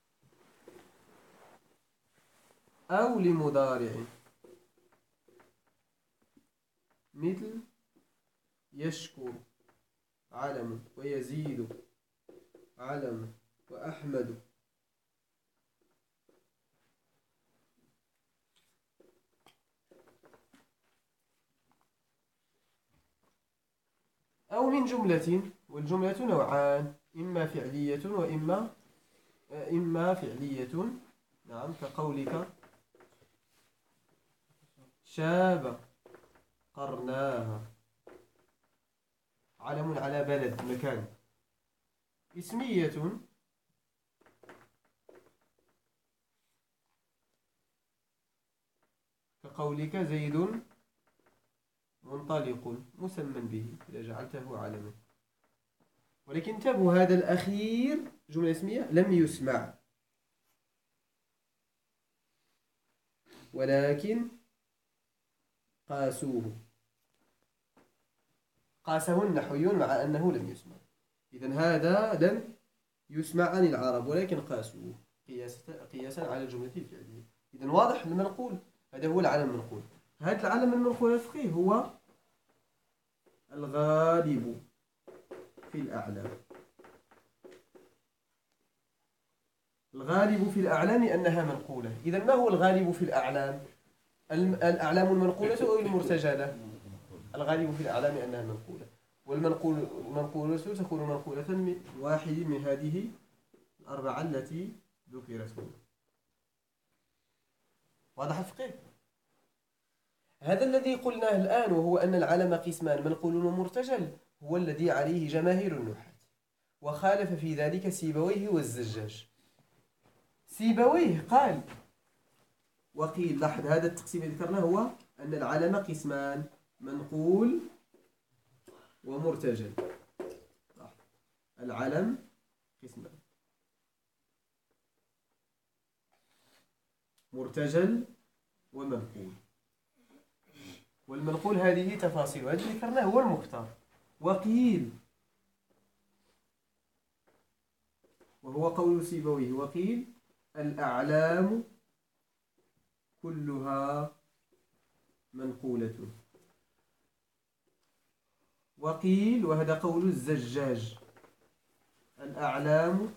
أو لمضارع مثل يشكر علم، ويزيد علم، وأحمد. أو من جملة، والجملة نوعان، إما فعلية وإما فعلية. نعم، كقولك شاب قرناها، علم على بلد مكان. اسمية كقولك زيد منطلق، مسمى به إذا جعلته علما. ولكن انتبهوا، هذا الأخير جملة اسمية لم يسمع، ولكن قاسوه، قاسه النحويون مع أنه لم يسمع. إذن هذا لم يسمع عن العرب ولكن قاسوه قياسا على الجملة الفعلية. إذن واضح المنقول، هذا هو العلم المنقول. هذا العلم المنقول الفقهي هو الغالب في الأعلام. الغالب في الأعلام أنها منقولة. إذن ما هو الغالب في الأعلام؟ الأعلام المنقولة أو المرتجلة؟ الغالب في الأعلام أنها منقولة، والمنقولة تكون منقولة من واحد من هذه الأربعة التي ذكرت هنا. واضح الفقه؟ هذا الذي قلناه الآن، وهو أن العلم قسمان، منقول ومرتجل، هو الذي عليه جماهير النحاة، وخالف في ذلك سيبويه والزجاج. سيبويه قال وقيل، لاحظ هذا التقسيم الذي ذكرناه، هو أن العلم قسمان، منقول ومرتجل. العلم قسمان، مرتجل ومنقول. والمنقول هذه تفاصيل، هذا اللي ذكرناه هو المختار. وقيل، وهو قول سيبويه، وقيل الأعلام كلها منقولة. وقيل، وهذا قول الزجاج، الأعلام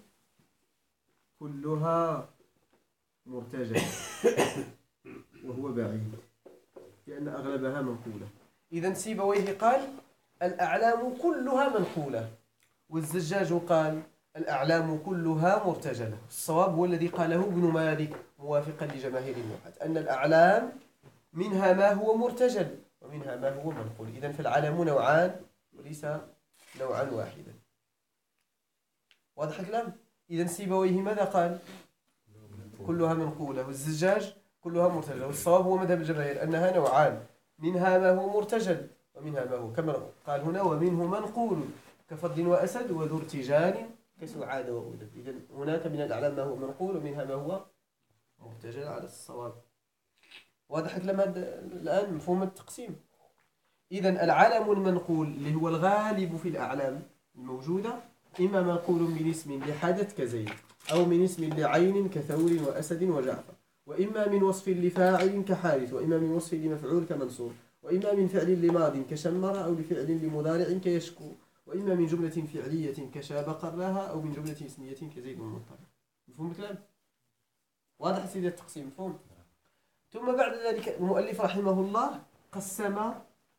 كلها مرتجلة، وهو بعيد لأن أغلبها منقولة. إذن سيبويه قال الأعلام كلها منقولة، والزجاج قال الأعلام كلها مرتجلة. الصواب هو الذي قاله ابن مالك موافقا لجماهير النحاة، أن الأعلام منها ما هو مرتجل، ومنها ما هو منقول. إذن فالعلم نوعان وليس نوعا واحدا. واضح الكلام؟ إذن سيبويه ماذا قال؟ كلها منقولة، والزجاج كلها مرتجلة. والصواب هو مذهب الجماهير أنها نوعان، منها ما هو مرتجل ومنها ما هو كما قال هنا ومنه منقول كفض وأسد وذو ارتجال كسعاد وأودد. إذن هناك من الأعلام ما هو منقول ومنها ما هو مرتجل على الصواب. واضح الكلام الآن؟ مفهوم التقسيم. إذن العلم المنقول اللي هو الغالب في الأعلام الموجودة إما منقول من اسم لحدث كزيد، أو من اسم لعين كثور وأسد وجعفر، وإما من وصف لفاعل كحارث، وإما من وصف لمفعول كمنصور، وإما من فعل لماض كشمر، أو لفعل لمضارع كيشكو، وإما من جملة فعلية كشاب قرها، أو من جملة اسمية كزيد مضطرب. مفهوم الكلام؟ واضح سيدي التقسيم؟ مفهوم؟ ثم بعد ذلك المؤلف رحمه الله قسم.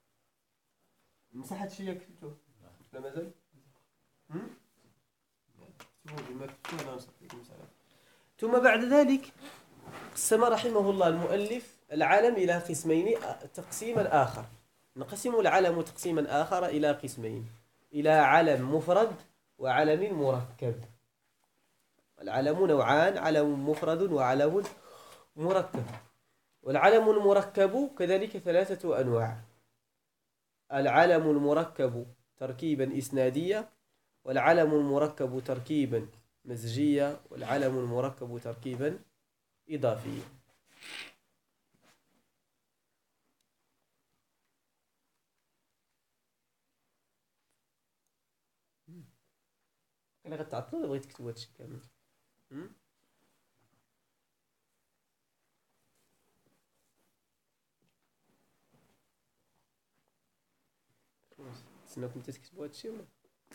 مسحت شيء كتبته؟ لا مازال؟ ثم بعد ذلك قسم رحمه الله المؤلف العلم إلى قسمين تقسيما آخر. نقسم العلم تقسيما آخر إلى قسمين، إلى علم مفرد وعلم مركب. العلم نوعان، علم مفرد وعلم مركب. والعلم المركب كذلك 3 أنواع: العلم المركب تركيبا إسناديا، والعلم المركب تركيبا مزجيا، والعلم المركب تركيبا إضافيا. أنا قد تعطل ولا بغيت تكتبوا هادشي كامل؟ تسناكم تكتبوا هادشي ولا؟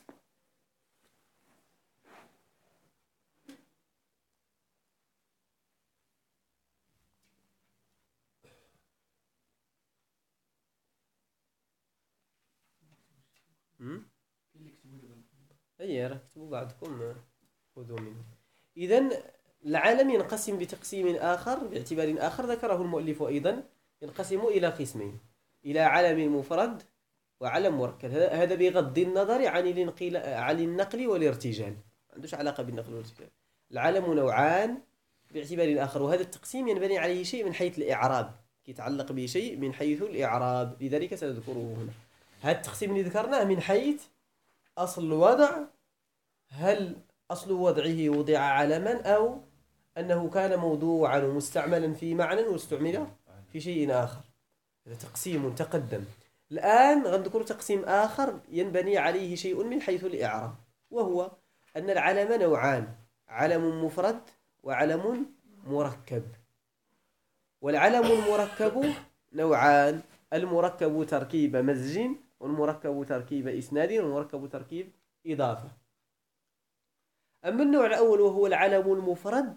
أي راه كتبوا بعضكم خذوا منه. إذن العلم ينقسم بتقسيم آخر باعتبار آخر ذكره المؤلف أيضا، ينقسم إلى قسمين: إلى علم مفرد وعلم مركب. هذا بغض النظر عن النقل والارتجال، ما عندوش علاقة بالنقل والارتجال. العلم نوعان باعتبار آخر، وهذا التقسيم ينبني عليه شيء من حيث الإعراب، يتعلق به شيء من حيث الإعراب، لذلك سنذكره هنا. هذا التقسيم اللي ذكرناه من حيث أصل الوضع، هل أصل وضعه وضع علما أو أنه كان موضوعا ومستعملا في معنى واستعمل في شيء آخر. هذا تقسيم تقدم. الآن غنذكر تقسيم آخر ينبني عليه شيء من حيث الإعراب، وهو أن العلم نوعان: علم مفرد وعلم مركب. والعلم المركب نوعان: المركب تركيب مزج، والمركب تركيب إسناد، والمركب تركيب إضافة. أما النوع الأول وهو العلم المفرد،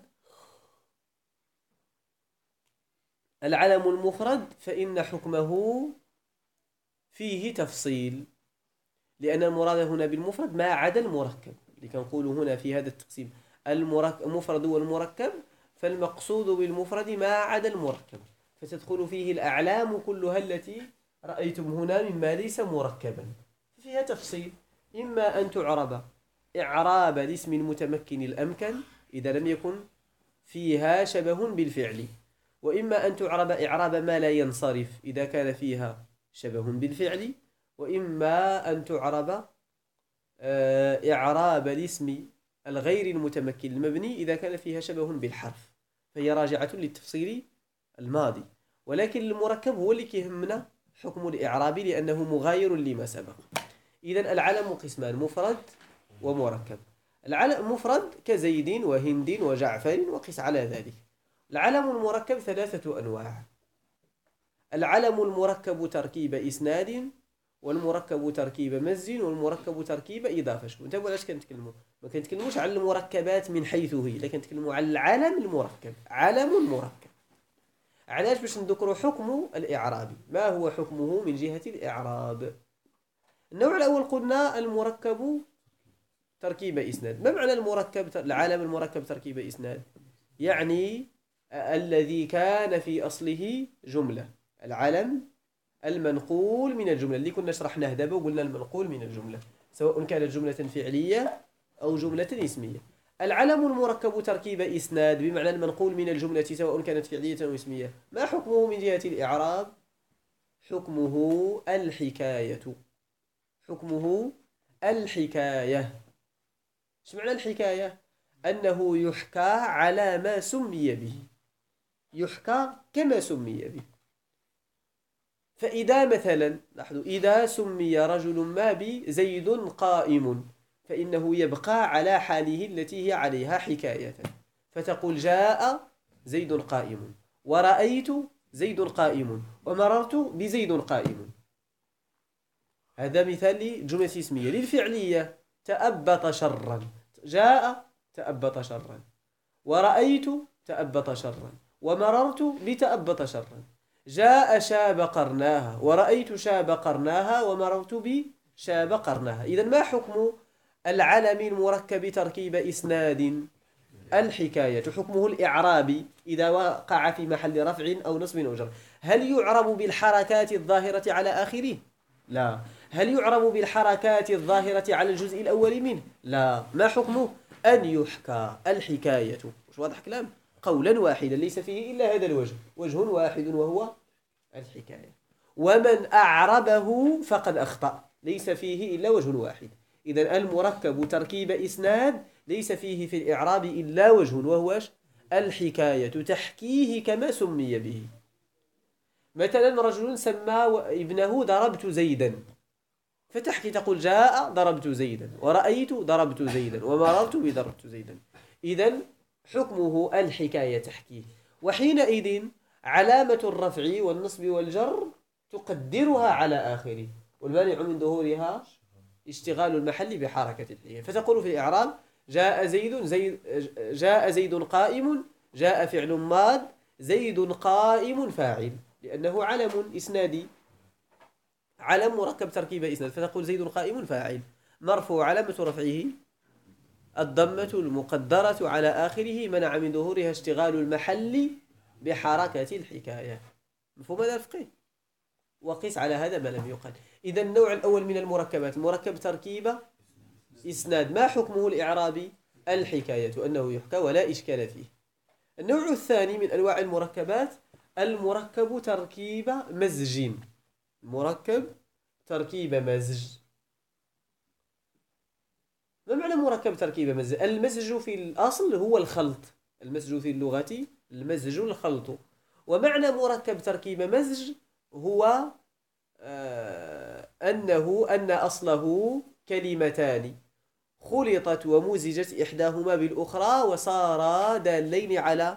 العلم المفرد فإن حكمه فيه تفصيل، لأن المراد هنا بالمفرد ما عدا المركب. اللي كنقول هنا في هذا التقسيم المفرد والمركب، فالمقصود بالمفرد ما عدا المركب، فتدخل فيه الأعلام كلها التي رأيتم هنا مما ليس مركبا. فيها تفصيل: إما أن تعرب إعراب الاسم المتمكن الأمكن إذا لم يكن فيها شبه بالفعل، وإما أن تعرب إعراب ما لا ينصرف إذا كان فيها شبه بالفعل، وإما أن تعرب إعراب الاسم الغير المتمكن المبني إذا كان فيها شبه بالحرف، فهي راجعة للتفصيل الماضي. ولكن المركب هو اللي كيهمنا حكم الإعراب لأنه مغاير لما سبق. إذن العلم قسمان: مفرد ومركب. العلم مفرد كزيد وهند وجعفر وقس على ذلك. العلم المركب 3 أنواع: العلم المركب تركيب إسناد، والمركب تركيب مزج، والمركب تركيب إضافة. شوف انتبهوا علاش كنتكلموا، ما كنتكلموش على المركبات من حيث هي، لكن كنتكلموا على العلم المركب، علم مركب. علاش؟ باش نذكروا حكم الإعرابي، ما هو حكمه من جهة الإعراب. النوع الأول قلنا المركب تركيب إسناد. ما معنى العلم المركب تركيب إسناد؟ يعني الذي كان في أصله جملة. العلم المنقول من الجملة اللي كنا شرحناه دابا وقلنا المنقول من الجملة، سواء كانت جملة فعلية أو جملة اسمية. العلم المركب تركيب إسناد بمعنى المنقول من الجملة سواء كانت فعلية أو اسمية، ما حكمه من جهة الإعراب؟ حكمه الحكاية. حكمه الحكاية. ايش معنى الحكاية؟ أنه يحكى على ما سمي به، يحكى كما سمي به. فإذا مثلا لاحظوا، إذا سمي رجل ما بزيد قائم فإنه يبقى على حاله التي هي عليها حكاية، فتقول جاء زيد قائم، ورأيت زيد قائم، ومررت بزيد قائم. هذا مثال لجملة اسمية. للفعلية تأبط شرا، جاء تأبط شرا، ورأيت تأبط شرا، ومررت بتأبط شرا. جاء شاب قرناها، ورأيت شاب قرناها، ومررت بشاب قرناها. إذن ما حكم العلم المركب تركيب إسناد؟ الحكاية. حكمه الإعرابي إذا وقع في محل رفع أو نصب أو جر. هل يعرب بالحركات الظاهرة على آخره؟ لا. هل يعرب بالحركات الظاهرة على الجزء الأول منه؟ لا. ما حكمه؟ أن يحكى الحكاية. مش واضح كلام؟ قولا واحدا ليس فيه إلا هذا الوجه، وجه واحد وهو الحكاية. ومن أعربه فقد أخطأ، ليس فيه إلا وجه واحد. إذن المركب تركيب إسناد ليس فيه في الإعراب إلا وجه وهو الحكاية، تحكيه كما سمي به. مثلا رجل سمى ابنه ضربت زيدا، فتحكي تقول جاء ضربت زيدا، ورأيت ضربت زيدا، ومررت بضربت زيدا. إذن حكمه الحكاية تحكيه. وحينئذ علامة الرفع والنصب والجر تقدرها على آخره، والمانع من ظهورها اشتغال المحل بحركة الحكاية. فتقول في الإعراب جاء جاء زيد قائم، جاء فعل ماض، زيد قائم فاعل، لأنه علم إسنادي، علم مركب تركيب إسناد. فتقول زيد قائم فاعل مرفوع، علامة رفعه الضمة المقدرة على آخره، منع من ظهورها اشتغال المحل بحركة الحكاية. مفهوم هذا الفقه؟ وقس على هذا ما لم يقل. إذا النوع الأول من المركبات المركب تركيب إسناد، ما حكمه الإعرابي؟ الحكاية، أنه يحكى ولا إشكال فيه. النوع الثاني من أنواع المركبات المركب تركيب مزج. مركب تركيب مزج. ما معنى مركب تركيب مزج؟ المزج في الأصل هو الخلط، المزج في اللغة المزج الخلط. ومعنى مركب تركيب مزج هو أن أصله كلمتان خلطت ومزجت إحداهما بالأخرى وصارا دالين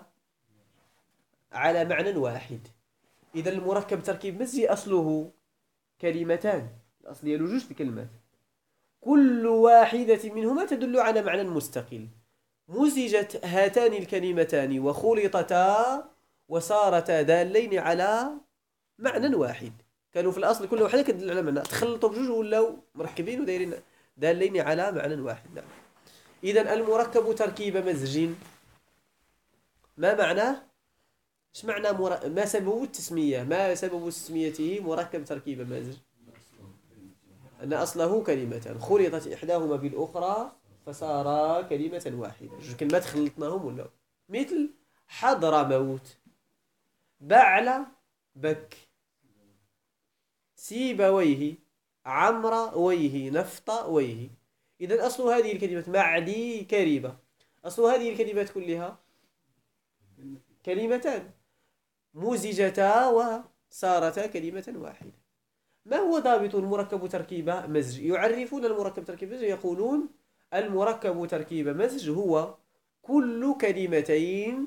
على معنى واحد. إذا المركب تركيب مزج أصله كلمتان، الأصل هي جوج كلمات، كل واحدة منهما تدل على معنى مستقل. مزجت هاتان الكلمتان وخلطتا وصارتا دالين على معنى واحد. كانوا في الأصل كل واحدة كتدل على معنى، تخلطوا بجوج ولاو مركبين ودايرين دالين على معنى واحد. نعم. إذن المركب تركيب مزج ما معناه؟ ايش معنى ما سبب التسمية؟ ما سبب تسميته مركب تركيب مزج؟ أن أصله كلمتان خلطت إحداهما بالأخرى فصارا كلمة واحدة. جوج كلمات خلطناهم ولا؟ مثل حضر موت، بعل بك، سيبويه، عمر ويه، نفط ويه. إذن أصل هذه الكلمات معدي كريبة، أصل هذه الكلمات كلها كلمتان مزجتا وصارتا كلمة واحدة. ما هو ضابط المركب تركيب مزج؟ يعرفون المركب تركيب مزج يقولون المركب تركيب مزج هو كل كلمتين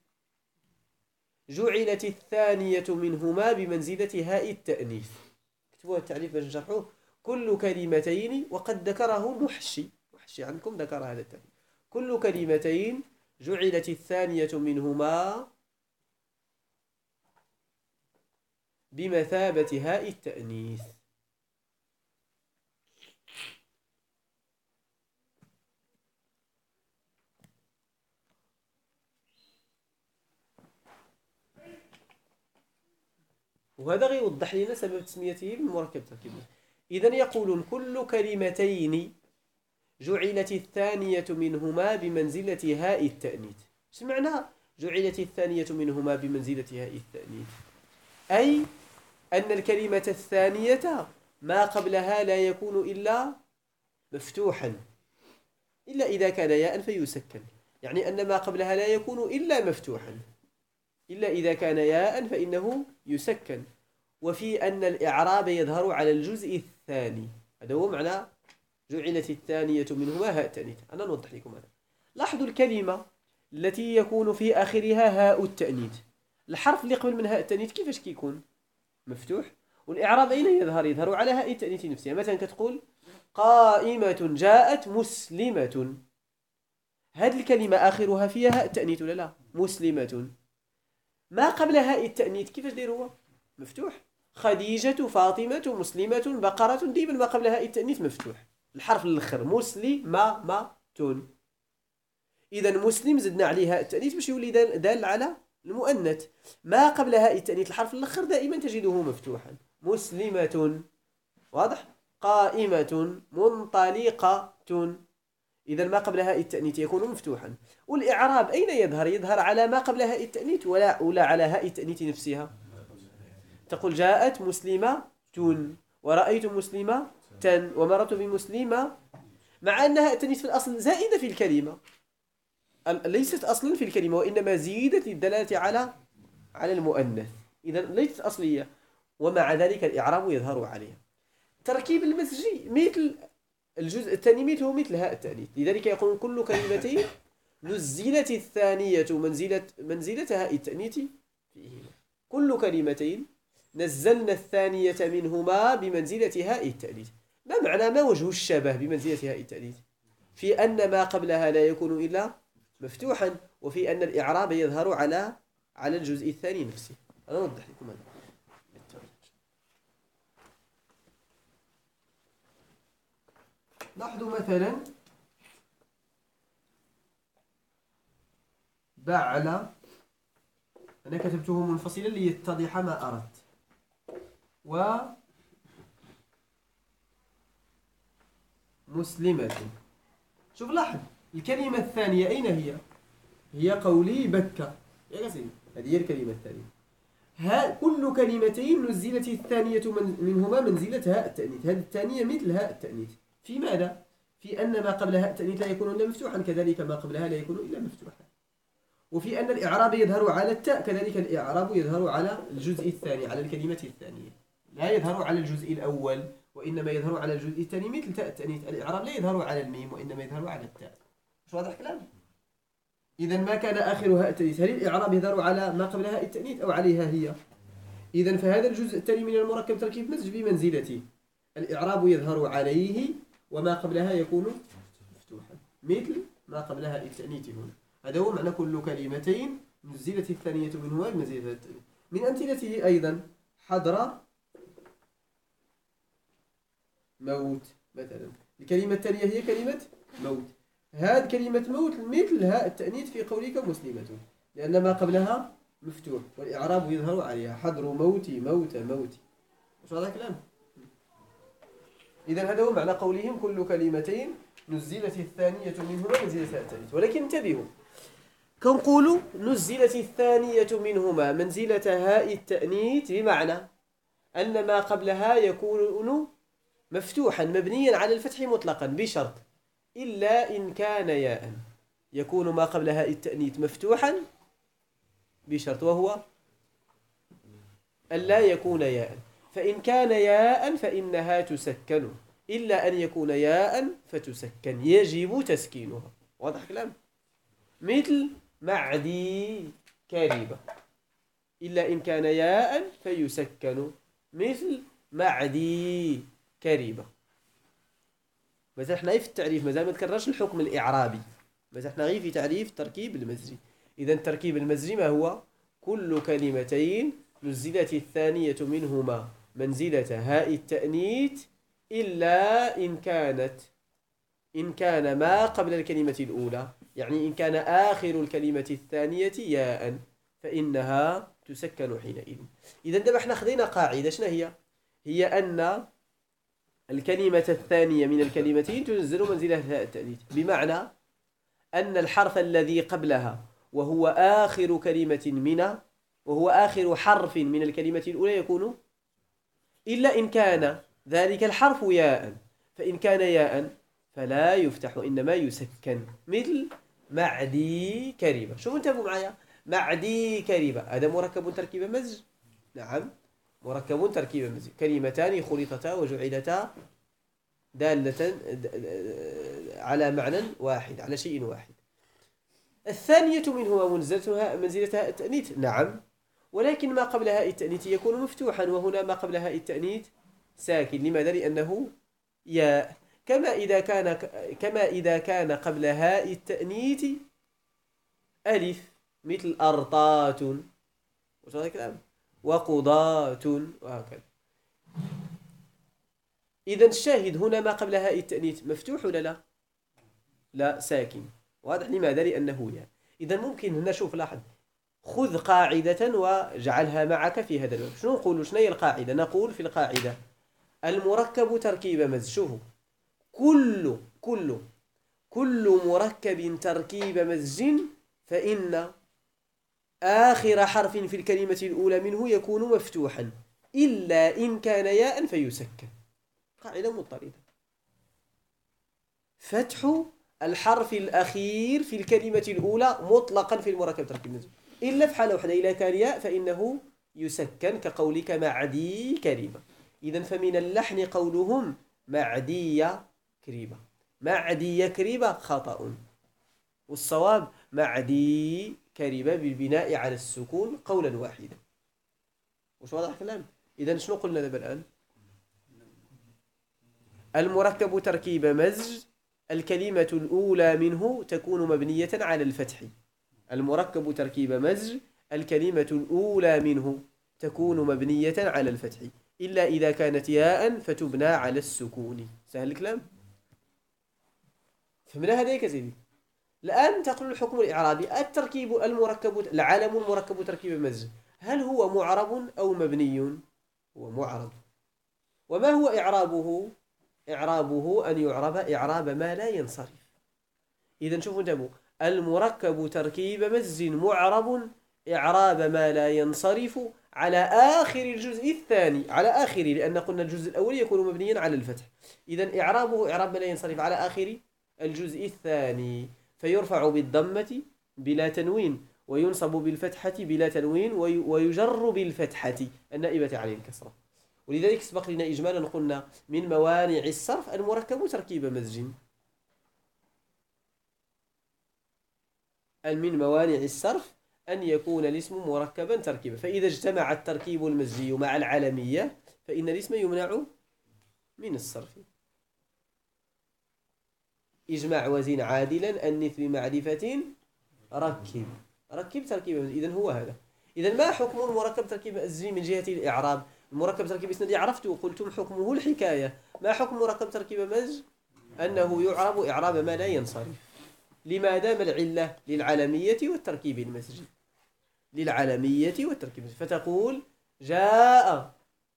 جعلت الثانية منهما بمنزلة هاء التأنيث. اكتبوا التعريف باش نشرحوه. كل كلمتين، وقد ذكره محشي عندكم ذكر هذا التعريف، كل كلمتين جعلت الثانية منهما بمثابة هاء التأنيث. وهذا غيوضح لنا سبب تسميته بالمركب تركيب. إذن يقولون كل كلمتين جعلت الثانية منهما بمنزلة هاء التأنيث. ايش معنى جعلت الثانية منهما بمنزلة هاء التأنيث؟ أي أن الكلمة الثانية ما قبلها لا يكون إلا مفتوحا، إلا إذا كان ياء فيسكن، يعني أن ما قبلها لا يكون إلا مفتوحا، إلا إذا كان ياء فإنه يسكن. وفي أن الإعراب يظهر على الجزء الثاني، هذا هو معنى جعلت الثانية منهما هاء التأنيث. أنا نوضح لكم هذا. لاحظوا الكلمة التي يكون في آخرها هاء التأنيث، الحرف اللي قبل من هاء التأنيث كيفاش كيكون؟ مفتوح. والإعراب أين يظهر؟ يظهر على هاء التأنيث نفسها. مثلا كتقول قائمة جاءت مسلمة، هذه الكلمة آخرها فيها هاء التأنيث ولا لا؟ مسلمة. ما قبل هاء التأنيث كيفاش داير هو؟ مفتوح. خديجة، فاطمة، مسلمة، بقرة، ديما ما قبل هاء التأنيث مفتوح. الحرف الأخر مسلمة. إذا مسلم زدنا عليه هاء التأنيث باش يولي دال على المؤنث. ما قبل هاء التأنيث الحرف الأخر دائما تجده مفتوحا. مسلمة، واضح؟ قائمة، منطلقة. إذا ما قبل هاء التأنيث يكون مفتوحا. والإعراب أين يظهر؟ يظهر على ما قبل هاء التأنيث ولا على هاء التأنيث نفسها. تقول جاءت مسلمة ورأيت مسلمة ومررت بمسلمة، مع أنها التأنيث في الأصل زائدة في الكلمة، ليست أصلا في الكلمة، وإنما زيدت للدلالة على المؤنث. إذا ليست أصلية، ومع ذلك الإعراب يظهر عليها. تركيب المزجي مثل الجزء الثاني مثل هاء التأنيث، لذلك يقولون كل كلمتين نزلت الثانية منزلة هاء التأنيث فيهما. كل كلمتين نزلنا الثانية منهما بمنزلة هاء التأنيث. ما معنى، ما وجه الشبه بمنزلة هاء التأنيث؟ في أن ما قبلها لا يكون إلا مفتوحا، وفي أن الإعراب يظهر على الجزء الثاني نفسه. أنا أوضح لكم هذا. لاحظوا مثلا بعل، أنا كتبته منفصلا ليتضح ما أردت. ومسلمة. شوف لاحظ الكلمة الثانية أين هي؟ هي قولي بكة يا سيدي، هذه هي الكلمة الثانية. كل كلمتين نزلت الثانية منهما منزلة هاء التأنيث. هذه الثانية مثل هاء التأنيث في ماذا؟ في أن ما قبلها هاء التأنيث لا يكون إلا مفتوحا، كذلك ما قبلها لا يكون إلا مفتوحا. وفي أن الإعراب يظهر على التاء، كذلك الإعراب يظهر على الجزء الثاني، على الكلمة الثانية، لا يظهر على الجزء الأول، وإنما يظهر على الجزء الثاني مثل تاء التأنيث. الإعراب لا يظهر على الميم، وإنما يظهر على التاء. مش واضح كلام؟ إذا ما كان آخرها التأنيث، هل الإعراب يظهر على ما قبلها التأنيث أو عليها هي؟ إذا فهذا الجزء الثاني من المركب تركيب مزج بمنزلته الإعراب يظهر عليه وما قبلها يكون مفتوحا، مثل ما قبلها التأنيث هنا. هذا هو معنى كل كلمتين نزلت الثانية منهما بمنزلة التأنيث. من أمثلته أيضا حضر موت مثلا. الكلمة الثانية هي كلمة موت. هذه كلمة موت مثل هاء التأنيث في قولك مسلمة، لأن ما قبلها مفتوح والإعراب يظهر عليها. حضر موتي موتي. مش هذا كلام؟ إذا هذا هو معنى قولهم كل كلمتين نزلت الثانية منهما منزلة هاء التأنيث. ولكن انتبهوا، كنقولوا نزلت الثانية منهما منزلة هاء التأنيث بمعنى أن ما قبلها يكون مفتوحا مبنيا على الفتح مطلقا بشرط، إلا إن كان ياء. يكون ما قبل هاء التأنيث مفتوحا بشرط، وهو ألا يكون ياء. فإن كان ياء فإنها تسكن، إلا أن يكون ياء فتسكن، يجب تسكينها. واضح كلام؟ مثل معدي كريبة، إلا إن كان ياء فيسكن، مثل معدي كريبة. مازال حنا غير في التعريف، مازال ما ذكرناش الحكم الإعرابي، مازال حنا غير في تعريف التركيب المزجي. إذا التركيب المزجي ما هو؟ كل كلمتين نزلت الثانية منهما منزلة هاء التأنيث، إلا إن كان ما قبل الكلمة الأولى، يعني إن كان آخر الكلمة الثانية ياء فإنها تسكن حينئذ. إذا دابا حنا خدينا قاعدة، شنو هي؟ هي أن الكلمة الثانية من الكلمتين تنزل منزلة هاء التأنيث، بمعنى أن الحرف الذي قبلها وهو آخر كلمة من، وهو آخر حرف من الكلمة الأولى يكون، إلا إن كان ذلك الحرف ياء، فإن كان ياء فلا يفتح إنما يسكن، مثل معدي كريمة. شوفوا انتبهوا معايا، معدي كريمة هذا مركب تركيب مزج، نعم مركب تركيب مزج، كلمتان خلطتا وجعلتا دالة على معنى واحد، على شيء واحد. الثانية منهما منزلتها التأنيث، نعم، ولكن ما قبل هاء التأنيث يكون مفتوحا، وهنا ما قبل هاء التأنيث ساكن. لماذا؟ لأنه ياء. كما إذا كان قبل هاء التأنيث ألف، مثل أرطات وقضات وهكذا. إذا الشاهد هنا ما قبل هاء التأنيث مفتوح ولا لا؟ لا، ساكن. واضح. لماذا؟ لأنه ياء. إذا ممكن هنا، شوف لاحظ، خذ قاعدة وجعلها معك في هذا الباب. شنو نقول؟ شنو هي القاعدة؟ نقول في القاعدة المركب تركيب مزج. شوفوا، كل مركب تركيب مزج فإن آخر حرف في الكلمة الأولى منه يكون مفتوحا، إلا إن كان ياء فيسكن. قاعدة مضطردة. فتح الحرف الأخير في الكلمة الأولى مطلقا في المركب تركيب مزج، إلا في حالة واحدة، إذا كان ياء فإنه يسكن، كقولك معدي كريمة. إذن فمن اللحن قولهم معدية كريمة. معدية كريمة خطأ، والصواب معدي كريمة بالبناء على السكون قولا واحدا. وش واضح الكلام؟ إذن شنو قلنا دابا الآن؟ المركب تركيب مزج الكلمة الأولى منه تكون مبنية على الفتح. المركب تركيب مزج الكلمة الأولى منه تكون مبنية على الفتح، إلا إذا كانت ياء فتبنى على السكون. سهل الكلام؟ فهمنا هذا يا سيدي؟ الآن تقول الحكم الإعرابي، التركيب المركب، العلم المركب تركيب مزج، هل هو معرب أو مبني؟ هو معرب. وما هو إعرابه؟ إعرابه أن يعرب إعراب ما لا ينصرف. إذا شوفوا انتبهوا، المركب تركيب مزج معرب إعراب ما لا ينصرف على آخر الجزء الثاني، على آخره، لأن قلنا الجزء الأول يكون مبنيا على الفتح. إذا إعرابه إعراب ما لا ينصرف على آخر الجزء الثاني، فيرفع بالضمة بلا تنوين، وينصب بالفتحة بلا تنوين، ويجر بالفتحة النائبة عن الكسرة. ولذلك سبق لنا إجمالا قلنا من موانع الصرف المركب تركيب مزج. من موانع الصرف أن يكون الاسم مركبا تركيبا، فإذا اجتمع التركيب المزجي مع العلمية فإن الاسم يمنع من الصرف. اجمع وزن عادلا أنث بمعرفة ركب تركيب مزجي. إذن هو هذا. إذن ما حكم المركب تركيب مزجي من جهة الإعراب؟ المركب تركيب اسندي عرفت وقلتم حكمه الحكاية. ما حكم مركب تركيب مزج؟ أنه يعرب إعراب ما لا ينصرف. لماذا؟ ما العلة؟ للعلمية والتركيب المزجي. للعلمية والتركيب المزجي. فتقول جاء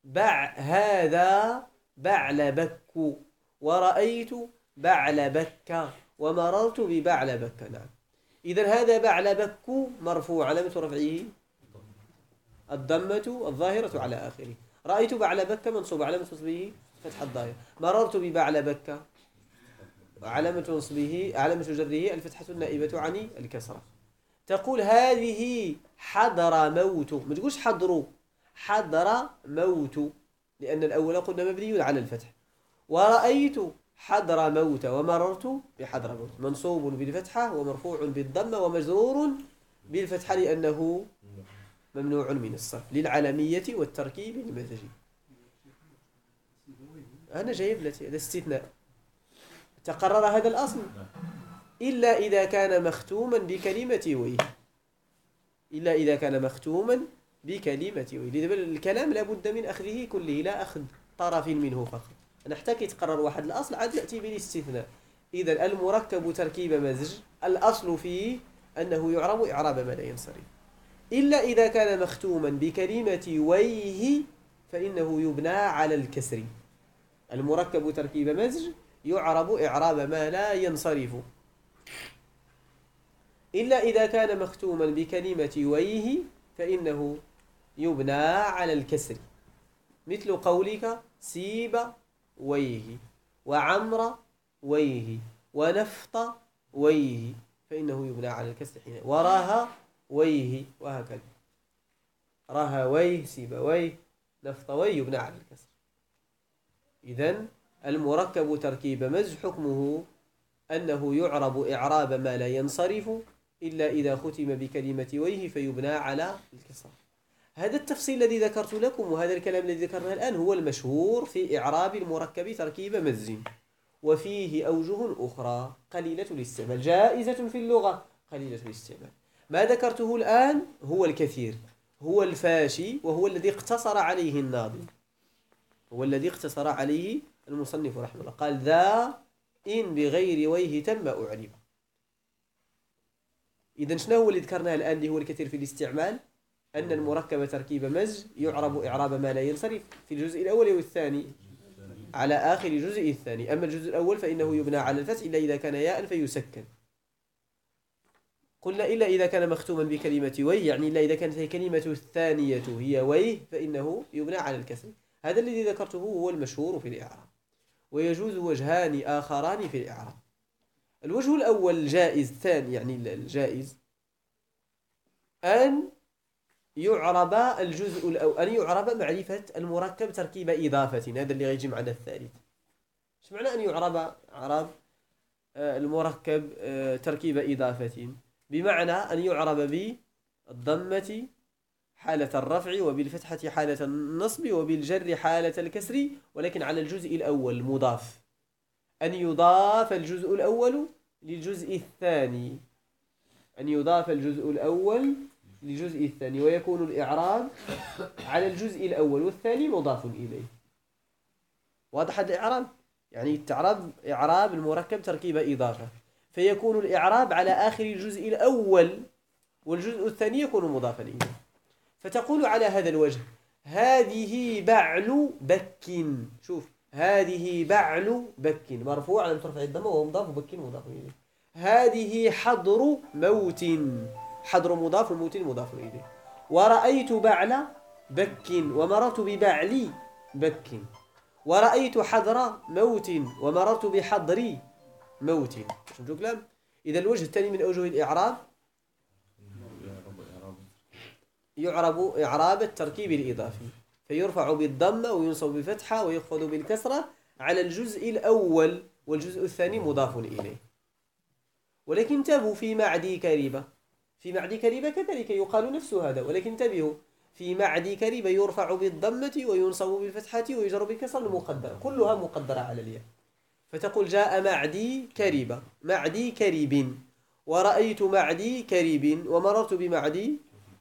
هذا بعلبك، ورأيت بعلبك، ومررت ببعلبك. نعم. إذن هذا بعلبك مرفوع، علامة رفعه الضمة الظاهرة على آخره. رأيت بعلبك منصوب، علامة نصبه فتح الظاهر. مررت ببعلبك، علامة نصبه علامة جره الفتحة النائبة عن الكسرة. تقول هذه حضر موت، ما تقولش حضروا، حضر موت، لأن الأول قلنا مبني على الفتح. ورأيت حضر موت، ومررت بحضر موت، منصوب بالفتحة ومرفوع بالضمة ومجرور بالفتحة لأنه ممنوع من الصرف، للعلمية والتركيب المزجي. أنا جايب لك هذا استثناء. تقرر هذا الأصل إلا إذا كان مختوما بكلمة ويه، إلا إذا كان مختوما بكلمة ويه. الكلام لابد من أخذه كله، لا أخذ طرف منه فقط. نحتاج يتقرر واحد الأصل عاد نأتي بالاستثناء. إذا المركب تركيب مزج الأصل فيه أنه يعرب إعراب ما لا ينصرف، إلا إذا كان مختوما بكلمة ويه فإنه يبنى على الكسر. المركب تركيب مزج يعرب إعراب ما لا ينصرف إلا إذا كان مختوما بكلمة ويه فإنه يبنى على الكسر، مثل قولك سيب ويه، وعمر ويه، ونفط ويه، فإنه يبنى على الكسر حين، ورها ويه، وهكذا. رها ويه، سيب ويه، نفط ويه، يبنى على الكسر. إذن المركب تركيب مزج حكمه أنه يعرب إعراب ما لا ينصرف إلا إذا ختم بكلمة ويه فيبنى على الكسر. هذا التفصيل الذي ذكرت لكم وهذا الكلام الذي ذكرناه الآن هو المشهور في إعراب المركب تركيب مزج، وفيه أوجه أخرى قليلة الاستعمال، جائزة في اللغة قليلة الاستعمال. ما ذكرته الآن هو الكثير، هو الفاشي، وهو الذي اقتصر عليه الناظم، هو الذي اقتصر عليه المصنف رحمه الله. قال ذا إن بغير ويه تم أعرب. إذن شنو هو اللي ذكرناه الآن اللي هو الكثير في الاستعمال؟ أن المركب تركيب مزج يعرب إعراب ما لا ينصرف في الجزء الأول والثاني على آخر الجزء الثاني. أما الجزء الأول فإنه يبنى على الفتح إلا إذا كان ياء فيسكن. قلنا إلا إذا كان مختوما بكلمة ويه، يعني إلا إذا كانت الكلمة الثانية هي ويه فإنه يبنى على الكسر. هذا الذي ذكرته هو المشهور في الإعراب، ويجوز وجهان آخران في الإعراب. الوجه الأول الجائز، الثاني يعني الجائز أن يعرب الجزء الأول، أن يعرب معرفة المركب تركيب إضافة، هذا اللي غيجي معنا الثالث. ايش معنى أن يعرب إعراب المركب تركيب إضافة؟ بمعنى أن يعرب بالضمة حالة الرفع، وبالفتحة حالة النصب، وبالجر حالة الكسر، ولكن على الجزء الأول مضاف. أن يضاف الجزء الأول للجزء الثاني، أن يضاف الجزء الأول للجزء الثاني، ويكون الإعراب على الجزء الأول والثاني مضاف إليه. واضح الإعراب؟ يعني إعراب المركب تركيب إضافة، فيكون الإعراب على آخر الجزء الأول والجزء الثاني يكون مضافا إليه. فتقول على هذا الوجه هذه بعل بك. شوف، هذه بعل بك مرفوع على ترفع الضمه وهو مضاف، وبك مضاف إليه. هذه حضر موت، حضر مضاف وموت مضاف إليه. ورأيت بعل بك ومررت ببعل بك. ورأيت حضر موت ومررت بحضر موت. فهمتوا الكلام؟ إذا الوجه الثاني من أوجه الإعراب يعرب إعراب التركيب الإضافي، فيرفع بالضمة وينصب بالفتحة ويخفض بالكسرة على الجزء الأول، والجزء الثاني مضاف إليه. ولكن انتبهوا في معدي كريبة، في معدي كريبة كذلك يقال نفس هذا، ولكن انتبهوا في معدي كريبة يرفع بالضمة وينصب بالفتحة ويجر بالكسرة المقدرة، كلها مقدرة على الياء. فتقول جاء معدي كريبة، معدي كريب، ورأيت معدي كريب، ومررت بمعدي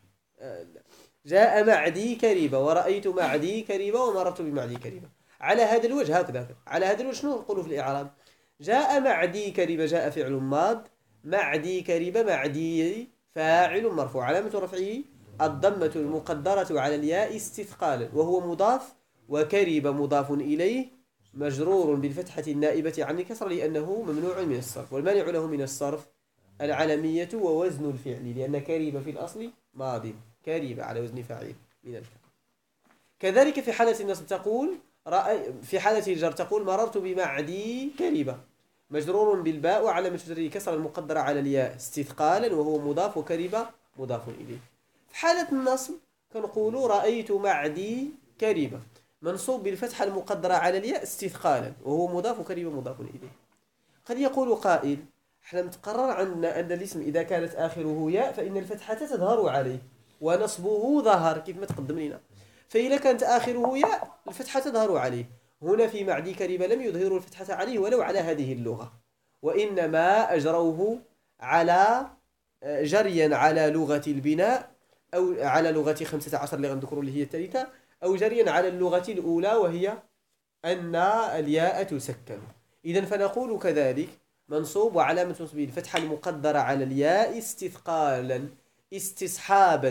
جاء معدي كريبة، ورأيت معدي كريبة، ومررت بمعدي كريبة. على هذا الوجه هكذا، على هذا الوجه شنو نقول في الإعراب؟ جاء معدي كريبة جاء فعل ماض، معدي كريبة معدي فاعل مرفوع، علامة رفعه الضمة المقدرة على الياء استثقالا، وهو مضاف، وكريبة مضاف إليه مجرور بالفتحة النائبة عن الكسر لأنه ممنوع من الصرف، والمانع له من الصرف العلمية ووزن الفعل، لأن كريبة في الأصل ماضي، كريبة على وزن فاعل من الفعل. كذلك في حالة النصب تقول في حالة الجر تقول مررت بمعدي كريبة، مجرور بالباء وعلامة جره كسر المقدرة على الياء استثقالا، وهو مضاف، وكريبة مضاف إليه. في حالة النصب كنقول رأيت معدي كريبة، منصوب بالفتحة المقدرة على الياء استثقالا، وهو مضاف، وكريبة مضاف إليه. قد يقول قائل احنا متقرر عندنا أن الاسم إذا كانت آخره ياء فإن الفتحة تظهر عليه ونصبه ظهر كيف ما تقدم لنا، فإذا كانت آخره ياء الفتحة تظهر عليه. هنا في معدي كريبة لم يظهروا الفتحة عليه ولو على هذه اللغة، وإنما أجروه على جريا على لغة البناء، أو على لغة 15 اللي غنذكر اللي هي الثالثة، أو جريا على اللغة الأولى وهي أن الياء تسكن. إذن فنقول كذلك منصوب وعلامة نصبه الفتحة المقدرة على الياء استثقالا استصحابا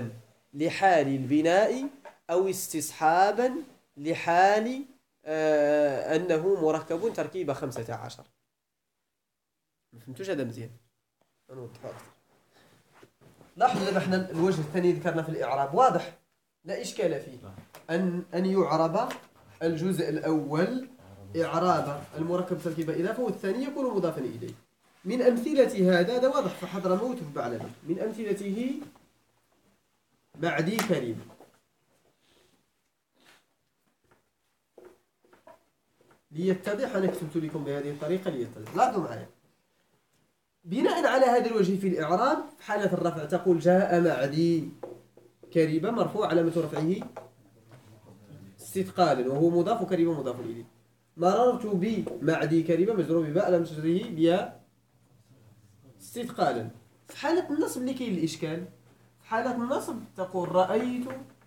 لحال البناء أو استصحابا لحال أنه مركب تركيبة 15. ما فهمتوش هذا مزيان؟ نوضحوا أكثر. لاحظ دابا حنا الوجه الثاني ذكرنا في الإعراب واضح لا إشكال فيه، أن يعرب الجزء الأول إعراب المركب تركيبة إضافة، والثاني يكون مضافا إليه. من أمثلة هذا واضح في حضرموت وفي بعلبك، من أمثلته بعدي كريم. ليتضح أنا كتبت لكم بهذه الطريقة ليتضح. لاحظوا معي بناء على هذا الوجه في الإعراب في حالة الرفع تقول جاء معدي كريبة مرفوع علامة رفعه استثقالا وهو مضاف وكريبة مضاف إليه. مررت بمعدي كريبة مجرور بباء لم تجره بياء استثقالا. في حالة النصب اللي كاين الإشكال، في حالة النصب تقول رأيت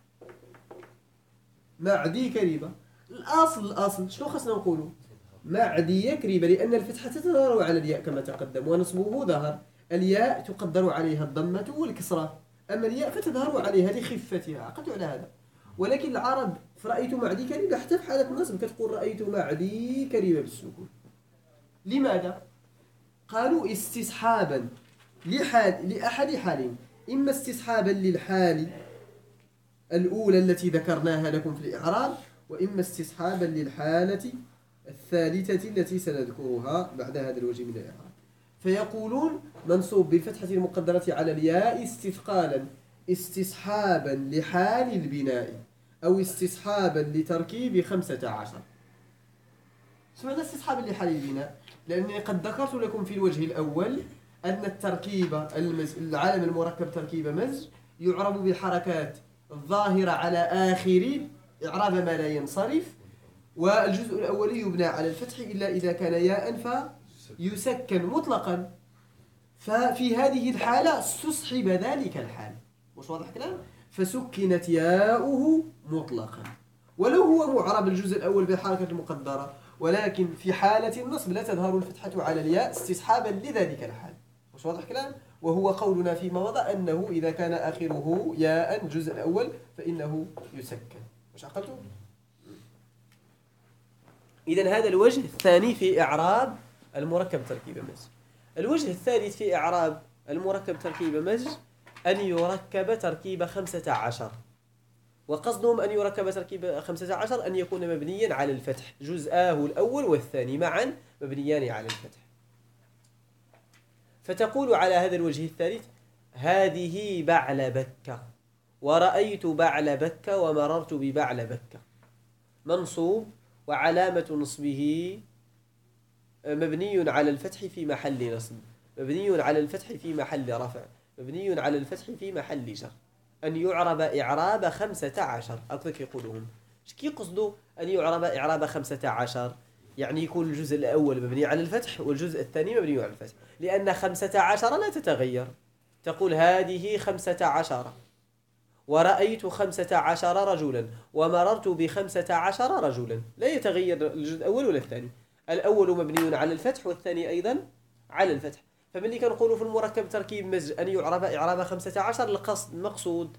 معدي كريبة. الأصل شنو خصنا نقولوا؟ معدي كريبة، لأن الفتحة تظهر على الياء كما تقدم ونصبه ظهر. الياء تقدر عليها الضمة والكسرة، أما الياء فتظهر عليها لخفتها، عقدوا على هذا. ولكن العرب في رأيت معدي كريبة حتى في حالة النصب كتقول رأيت معدي كريبة بالسكون. لماذا؟ قالوا استصحابا لأحد حالين، إما استصحابا للحال الأولى التي ذكرناها لكم في الإعراب، وإما استصحابا للحالة الثالثة التي سنذكرها بعد هذا الوجه من الإعراب. فيقولون منصوب بالفتحة المقدرة على الياء استثقالا استصحابا لحال البناء أو استصحابا لتركيب 15. سمعنا استصحابا لحال البناء لأنني قد ذكرت لكم في الوجه الأول أن التركيب العالم المركب تركيب مزج يعرب بالحركات الظاهرة على آخر إعراب ما لا ينصرف، والجزء الأولي يبنى على الفتح إلا إذا كان ياء فيسكن مطلقا. ففي هذه الحالة استصحب ذلك الحال، مش واضح كلام؟ فسكنت ياؤه مطلقا ولو هو معرب الجزء الأول بالحركة المقدرة، ولكن في حالة النصب لا تظهر الفتحة على الياء استصحابا لذلك الحال. مش واضح كلام؟ وهو قولنا فيما مضى أنه إذا كان آخره ياء الجزء الأول فإنه يسكن. مش عقلتوا؟ إذن هذا الوجه الثاني في إعراب المركب تركيب مزج. الوجه الثالث في إعراب المركب تركيب مزج أن يركب تركيب 15. وقصدهم أن يركب تركيب 15 أن يكون مبنيا على الفتح، جزءاه الأول والثاني معا مبنيان على الفتح. فتقول على هذا الوجه الثالث هذه بعلبك، ورأيت بعلبك، ومررت ببعلبك. منصوب وعلامة نصبه مبني على الفتح في محل نصب، مبني على الفتح في محل رفع، مبني على الفتح في محل جر. أن يعرب إعراب 15 أكثر يقولون. كي قصدوا أن يعرب إعراب 15؟ يعني يكون الجزء الأول مبني على الفتح والجزء الثاني مبني على الفتح، لأن 15 لا تتغير. تقول هذه 15 ورأيت 15 رجلا ومررت ب15 رجلا، لا يتغير الجزء الأول ولا الثاني. الأول مبني على الفتح والثاني أيضا على الفتح. فملي كنقولوا في المركب تركيب مزج أن يعرب إعراب 15 القصد المقصود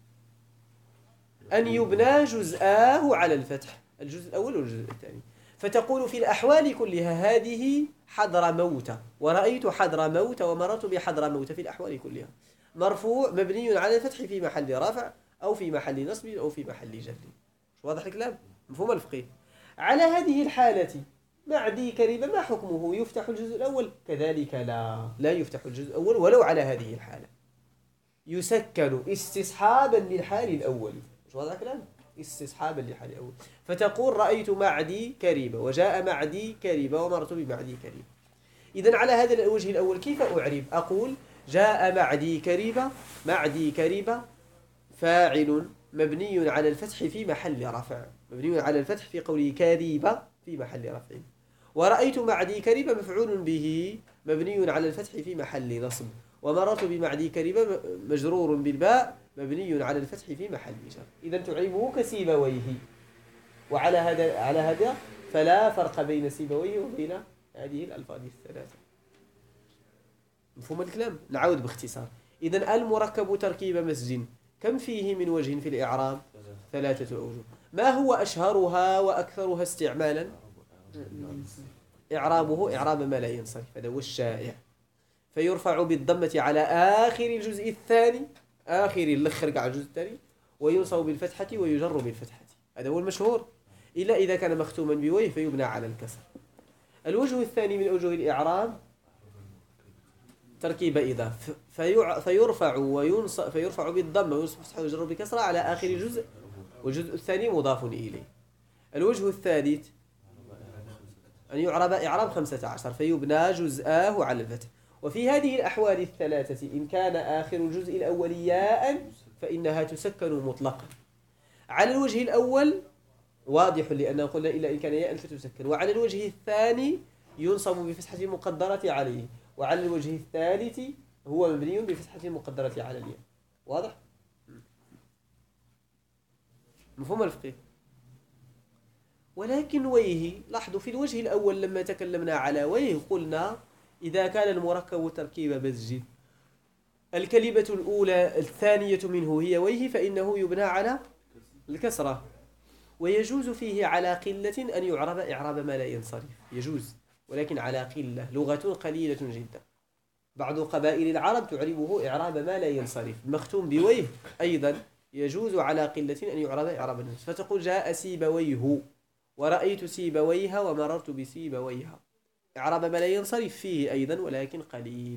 أن يبنى جزءاه على الفتح، الجزء الأول والجزء الثاني. فتقول في الأحوال كلها هذه حضر موت، ورأيت حضر موت، ومررت بحضر موت. في الأحوال كلها مرفوع مبني على الفتح في محل رفع أو في محل نصب أو في محل جر. واضح الكلام؟ مفهوم الفقيه؟ على هذه الحالة معدي كريبة ما حكمه؟ يفتح الجزء الأول؟ كذلك لا يفتح الجزء الأول ولو على هذه الحالة، يسكن استصحابا للحال الأول. مش واضح الكلام؟ استصحابا للحال الأول. فتقول رأيت معدي كريبة، وجاء معدي كريبة، ومرت بمعدي كريبة. إذن على هذا الوجه الأول كيف أعرب؟ أقول جاء معدي كريبة، معدي كريبة فاعل مبني على الفتح في محل رفع، مبني على الفتح في قوله كريبة في محل رفع. ورأيت معدي كريبة مفعول به مبني على الفتح في محل نصب، ومررت بمعدي كريبة مجرور بالباء مبني على الفتح في محل جر. إذن تعربه كسيبويه. وعلى هذا فلا فرق بين سيبويه وبين هذه الألفاظ الثلاثة. مفهوم الكلام؟ نعود باختصار. إذن المركب تركيب مزج كم فيه من وجه في الإعراب؟ 3 أوجه. ما هو أشهرها وأكثرها استعمالا؟ إعرابه إعراب ما لا ينصرف، هذا هو الشائع. فيرفع بالضمة على آخر الجزء الثاني، آخر الأخر على الجزء الثاني، وينصب بالفتحة ويجر بالفتحة، هذا هو المشهور. إلا إذا كان مختوما بويه فيبنى على الكسر. الوجه الثاني من أوجه الإعراب تركيب إضافة، فيرفع بالضمة وينصب بالفتحة ويجر بالكسرة على آخر الجزء، والجزء الثاني مضاف إليه. الوجه الثالث أن يعرب إعراب 15 فيبنى جزءاه على الفتح. وفي هذه الأحوال الثلاثة إن كان آخر الجزء الأول ياء فإنها تسكن مطلقا. على الوجه الأول واضح لأنه قلنا إلا إن كان ياء فتسكن، وعلى الوجه الثاني ينصب بفتحة المقدرة عليه، وعلى الوجه الثالث هو مبني بفتحة المقدرة على الياء. واضح؟ مفهوم الفقه؟ ولكن ويه، لاحظوا في الوجه الأول لما تكلمنا على ويه قلنا إذا كان المركب تركيب مزج الكلمة الأولى الثانية منه هي ويه فإنه يبنى على الكسرة، ويجوز فيه على قلة أن يعرب إعراب ما لا ينصرف، يجوز ولكن على قلة، لغة قليلة جدا. بعض قبائل العرب تعربه إعراب ما لا ينصرف. مختوم بويه أيضا يجوز على قلة أن يعرب إعراب النص، فتقول جاء سيبويه ورأيت سيبويها ومررت بسيبويها، إعراب ما لا ينصرف فيه أيضا ولكن قليل.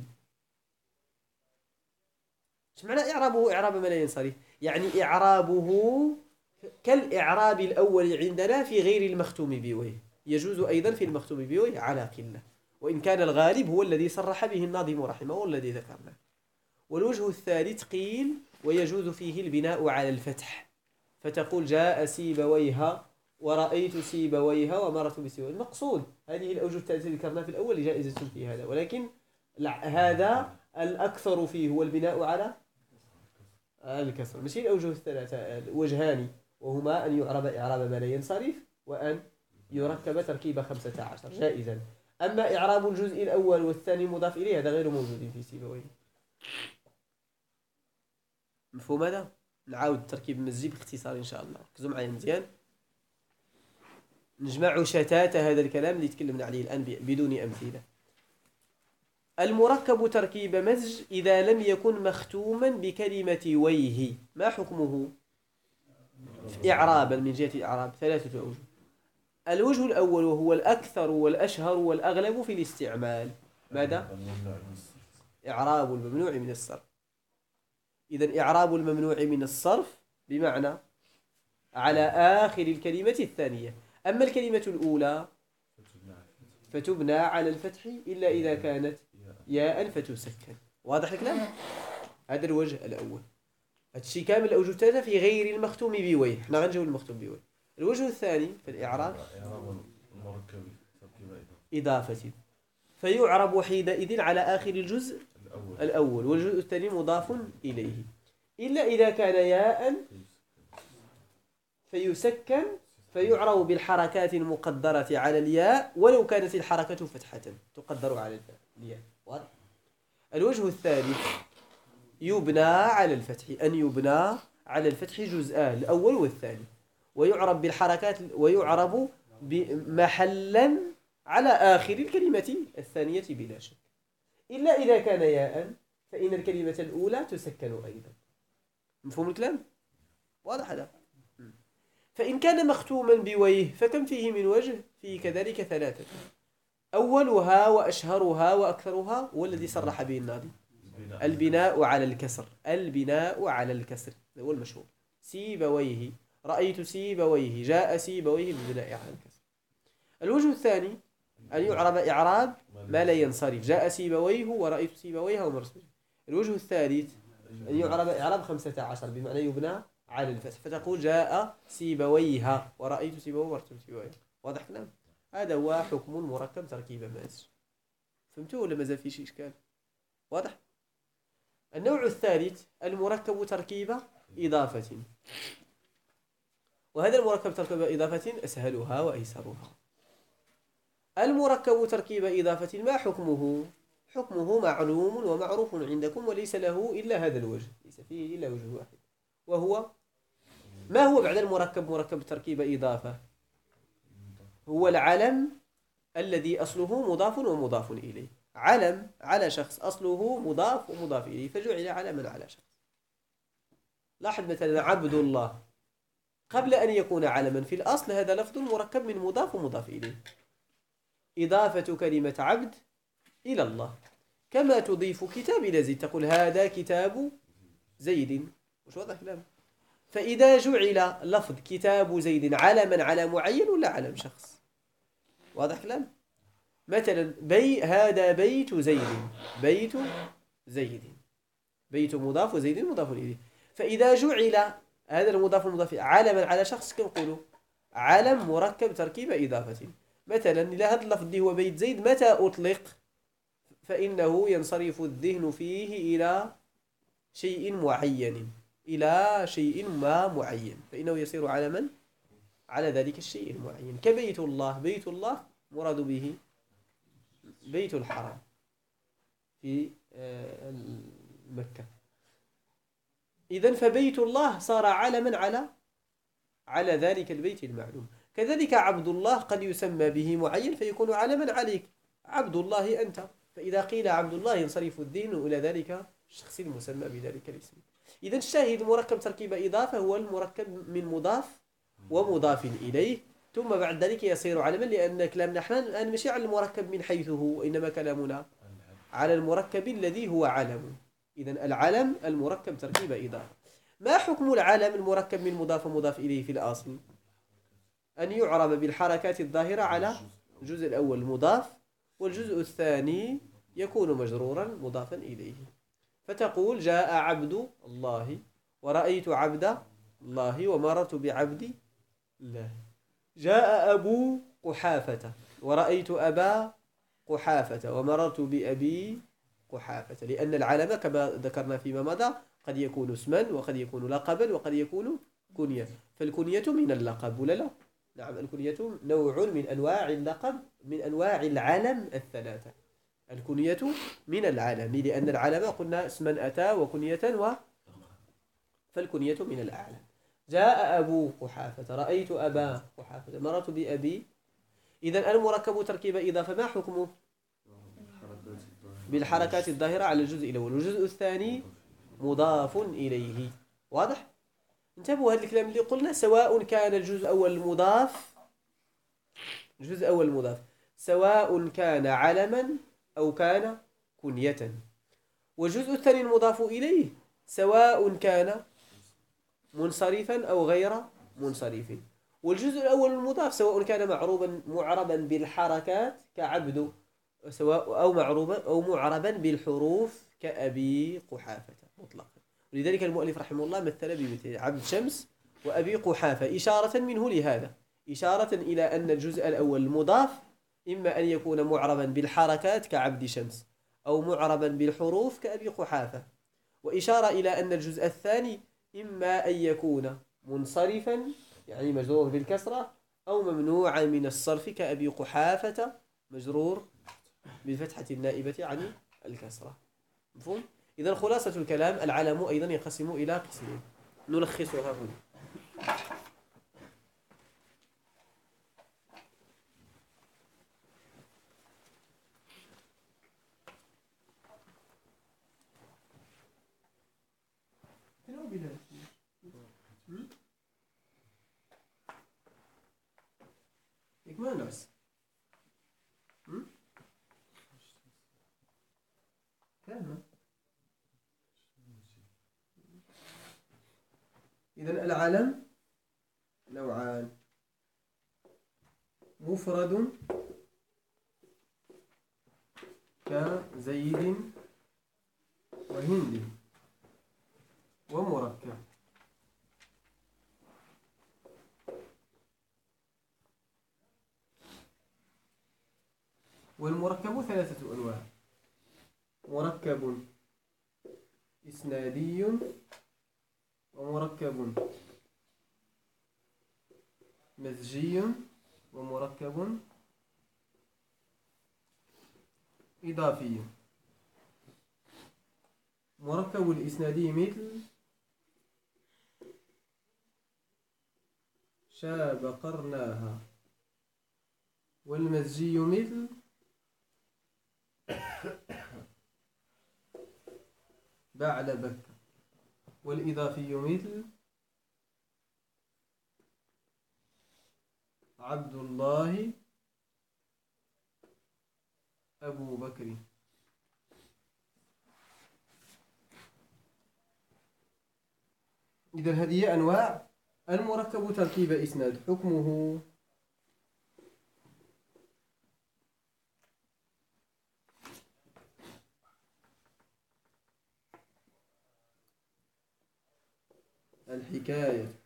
ايش معنى إعرابه إعراب ما لا ينصرف؟ يعني إعرابه كالإعراب الأول عندنا في غير المختوم بويه، يجوز أيضا في المختوم بويه على قلة، وإن كان الغالب هو الذي صرح به الناظم رحمه والذي ذكرناه. والوجه الثالث قيل ويجوز فيه البناء على الفتح، فتقول جاء سيبويها ورأيت سيبويها ومرت بسيبويها. المقصود هذه الأوجه الثلاثة اللي ذكرناها في الأول جائزة في هذا، ولكن هذا الأكثر فيه هو البناء على الكسر، ماشي الأوجه الثلاثة الوجهان، وهما أن يعرب إعراب ما لا ينصرف وأن يركب تركيب 15 جائزا. أما إعراب الجزء الأول والثاني مضاف إليه هذا غير موجود في سيبويه. مفهوم هذا؟ نعاود تركيب المزجي باختصار إن شاء الله، ركزوا معايا مزيان، نجمع شتات هذا الكلام اللي تكلمنا عليه الآن بدون أمثلة. المركب تركيب مزج إذا لم يكن مختوما بكلمة ويه، ما حكمه؟ إعرابا من جهة الإعراب 3 أوجه. الوجه الأول وهو الأكثر والأشهر والأغلب في الاستعمال، ماذا؟ إعراب الممنوع من الصرف. إذن إعراب الممنوع من الصرف بمعنى على آخر الكلمة الثانية. أما الكلمة الأولى فتبنى على الفتح إلا إذا كانت ياء فتسكن. واضح الكلام؟ هذا الوجه الأول. هادشي كامل الأوجه الثلاثة في غير المختوم بويه، احنا غنجيو المختوم بويه. الوجه الثاني في الإعراب إضافة، فيعرب حينئذ على آخر الجزء الأول، والجزء الثاني مضاف إليه، إلا إذا كان ياء فيسكن فيعرب بالحركات المقدرة على الياء ولو كانت الحركة فتحة تقدر على الياء. واضح؟ الوجه الثالث يبنى على الفتح، أن يبنى على الفتح جزءان الأول والثاني، ويعرب بالحركات ويعرب محلا على آخر الكلمة الثانية بلا شك، إلا إذا كان ياء فإن الكلمة الأولى تسكن أيضا. مفهوم الكلام؟ واضح هذا؟ فإن كان مختوما بويه فكم فيه من وجه؟ فيه كذلك 3. أولها وأشهرها وأكثرها هو الذي صرح به الناظم، البناء على الكسر، البناء على الكسر هو المشهور. سيبويه، رأيت سيبويه، جاء سيبويه بالبناء على الكسر. الوجه الثاني أن يعرب إعراب ما لا ينصرف، جاء سيبويه ورأيت سيبويها ومرت. الوجه الثالث أن يعرب إعراب 15 بمعنى يبنى على الفتح، فتقول جاء سيبويها ورأيت سيبويه ومرت بسيبويها. واضح كلام؟ هذا هو حكم المركب تركيب مزج. فهمتوا ولا مازال في شي إشكال؟ واضح؟ النوع الثالث المركب تركيب إضافة، وهذا المركب تركيب إضافة أسهلها وأيسرها. المركب تركيب إضافة ما حكمه؟ حكمه معلوم ومعروف عندكم وليس له إلا هذا الوجه، ليس فيه إلا وجه واحد، وهو ما هو بعد المركب مركب تركيب إضافة؟ هو العلم الذي أصله مضاف ومضاف إليه. علم على شخص أصله مضاف ومضاف إليه فجعل علما على شخص. لاحظ مثلا عبد الله قبل أن يكون علما في الأصل هذا لفظ مركب من مضاف ومضاف إليه. إضافة كلمة عبد إلى الله كما تضيف كتاب إلى زيد تقول هذا كتاب زيد. وش واضح كلام؟ فإذا جعل لفظ كتاب زيد علما على معين ولا علم شخص؟ واضح كلام؟ مثلا هذا بيت زيد. بيت زيد بيت مضاف وزيد مضاف إليه. فإذا جعل هذا المضاف المضاف علما على شخص كم نقولوا؟ علم مركب تركيب إضافة. مثلا إلى هذا اللفظ اللي هو بيت زيد متى أطلق فإنه ينصرف الذهن فيه إلى شيء معين، إلى شيء ما معين، فإنه يصير علما على ذلك الشيء المعين. كبيت الله. بيت الله مراد به بيت الحرام في مكة. إذن فبيت الله صار علما على ذلك البيت المعلوم. كذلك عبد الله قد يسمى به معين فيكون علما عليك، عبد الله أنت. فإذا قيل عبد الله ينصرف الذهن إلى ذلك الشخص المسمى بذلك الاسم. إذن الشاهد مركب تركيب إضافة هو المركب من مضاف ومضاف إليه ثم بعد ذلك يصير علما، لأن كلامنا نحن الآن مش على المركب من حيث هو، وإنما كلامنا على المركب الذي هو علم. إذن العلم المركب تركيب إضافة. ما حكم العلم المركب من مضاف ومضاف إليه في الأصل؟ أن يعرب بالحركات الظاهرة على الجزء الأول مضاف والجزء الثاني يكون مجرورا مضافا إليه. فتقول جاء عبد الله ورأيت عبد الله ومررت بعبد الله. جاء أبو قحافة ورأيت أبا قحافة ومررت بأبي قحافة. لأن العلم كما ذكرنا فيما مضى قد يكون اسما وقد يكون لقبا وقد يكون كنية. فالكنية من اللقب ولا لا؟ نعم، الكنية نوع من أنواع اللقب من أنواع العلم الثلاثة. الكنية من العلم لأن العلم قلنا اسما أتى وكنية فالكنية من الأعلم. جاء أبو قحافة رأيت أبا قحافة مررت بأبي. إذن المركب تركيب إضافة ما حكمه؟ بالحركات الظاهرة على الجزء الأول، والجزء الثاني مضاف إليه. واضح؟ انتبهوا هذا الكلام اللي قلنا سواء كان الجزء الأول مضاف سواء كان علما أو كان كنية، والجزء الثاني المضاف إليه سواء كان منصرفا أو غير منصرف. والجزء الأول المضاف سواء كان معربا بالحركات كعبد سواء أو معربا بالحروف كأبي قحافة مطلقا. ولذلك المؤلف رحمه الله مثل بمثل عبد شمس وأبي قحافة إشارة منه لهذا، إشارة إلى أن الجزء الأول المضاف إما أن يكون معربا بالحركات كعبد شمس أو معربا بالحروف كأبي قحافة، وإشارة إلى أن الجزء الثاني إما أن يكون منصرفا يعني مجرور بالكسرة أو ممنوعا من الصرف كأبي قحافة مجرور بالفتحة النائبة عن الكسرة. مفهوم؟ إذا خلاصة الكلام العلم أيضا ينقسم إلى قسمين نلخصها هنا. ناس إذن العلم نوعان: مفرد كزيد وهند، ومركب. والمركب ثلاثة أنواع: مركب إسنادي ومركب مزجي ومركب إضافي. مركب الإسنادي مثل شاب قرناها، والمزجي مثل بعل بكر، والإضافي مثل عبد الله أبو بكر. إذا هذه أنواع المركب تركيب إسناد. حكمه الحكاية،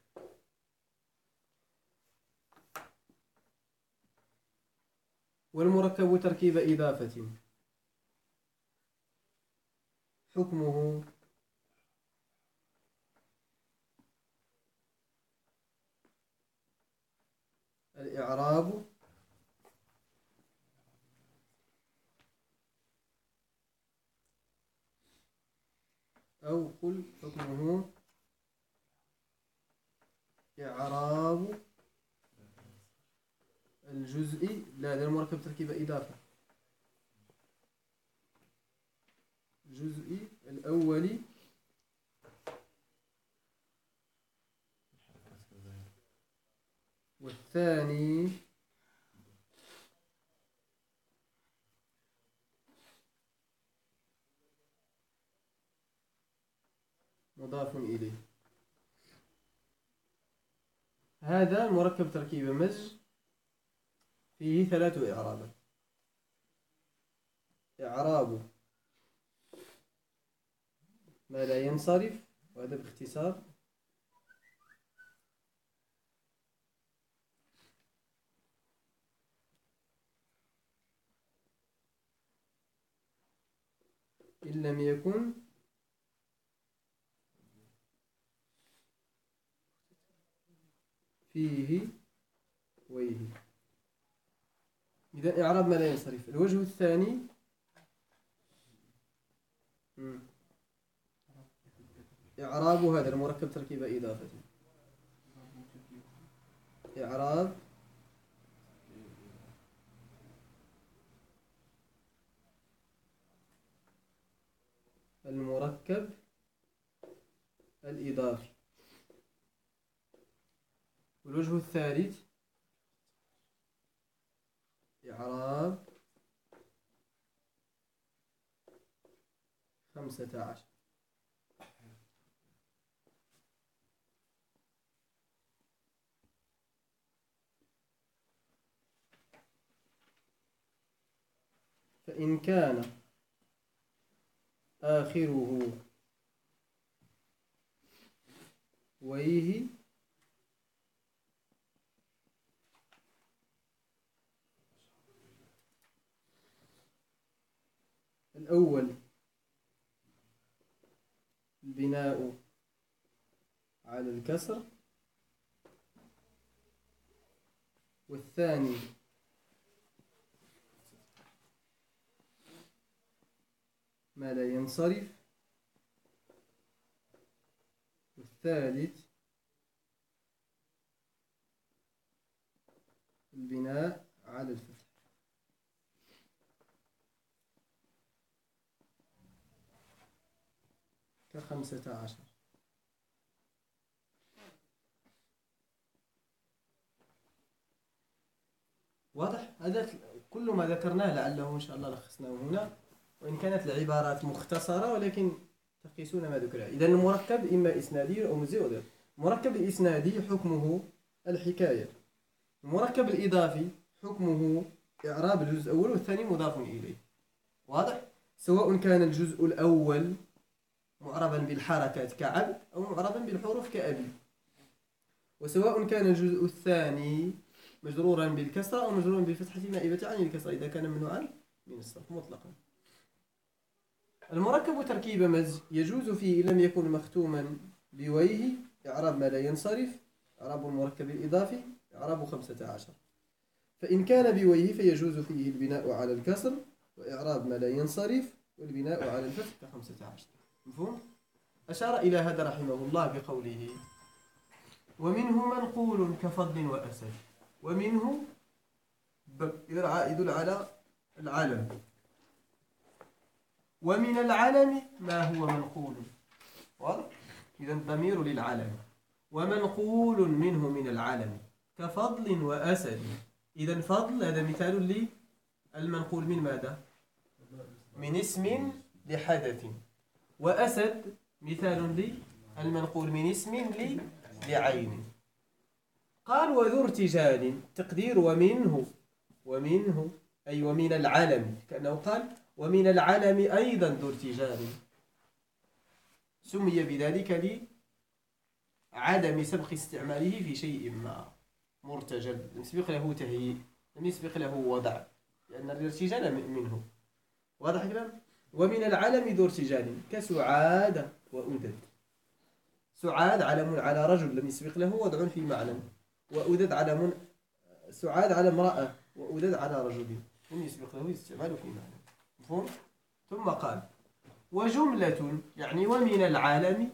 والمركب تركيب إضافة. حكمه الإعراب أو قل حكمه إعراب الجزء، لا ده المركب تركيب إضافة، الجزء الأول والثاني مضاف إليه. هذا المركب تركيب مزج فيه 3 إعرابات. إعراب ما لا ينصرف، وهذا باختصار. إن لم يكن فيه ويه. إذا إعراب ما لا ينصرف. الوجه الثاني إعراب هذا المركب تركيب إضافة. إعراب المركب الإضافي. والوجه الثالث إعراب 15. فإن كان آخره ويه الأول البناء على الكسر، والثاني ما لا ينصرف، والثالث البناء على الفتح. ك15. واضح؟ هذا كل ما ذكرناه لعله إن شاء الله لخصناه هنا، وإن كانت العبارات مختصرة ولكن تقيسون ما ذكر. إذا المركب إما إسنادي أو مزي أو ذات. المركب الإسنادي حكمه الحكاية. المركب الإضافي حكمه إعراب الجزء الأول والثاني مضاف إليه. واضح؟ سواء كان الجزء الأول معربا بالحركات كعبد أو معربا بالحروف كأبي، وسواء كان الجزء الثاني مجرورا بالكسرة أو مجرورا بالفتحة نائبة عن الكسرة إذا كان ممنوعا من الصرف مطلقا. المركب تركيب مزج يجوز فيه إن لم يكن مختوما بويه إعراب ما لا ينصرف، إعراب المركب الإضافي إعراب 15. فإن كان بويه فيجوز فيه البناء على الكسر، وإعراب ما لا ينصرف، والبناء على الفتح 15. مفهوم؟ أشار إلى هذا رحمه الله بقوله ومنه منقول كفضل وأسد. ومنه يدل على العلم. ومن العلم ما هو منقول. واضح؟ إذا الضمير للعلم. ومنقول منه من العلم كفضل وأسد. إذا فضل هذا مثال للمنقول من ماذا؟ من اسم لحدث. وأسد مثال للمنقول من اسم لعين. قال وذو ارتجال تقدير ومنه أي ومن العلم، كأنه قال ومن العلم أيضا ذو ارتجال، سمي بذلك لعدم سبق استعماله في شيء ما. مرتجل لم يسبق له تهيئ، لم يسبق له وضع، لأن الارتجال منه. واضح كلام؟ ومن العلم ذو ارتجال كسعاد وأدد. سعاد علم على رجل لم يسبق له وضع في معلم، وأدد علم، سعاد على امرأة وأدد على رجل لم يسبق له استعمال في معلم. مفهوم؟ ثم قال وجملة يعني ومن العالم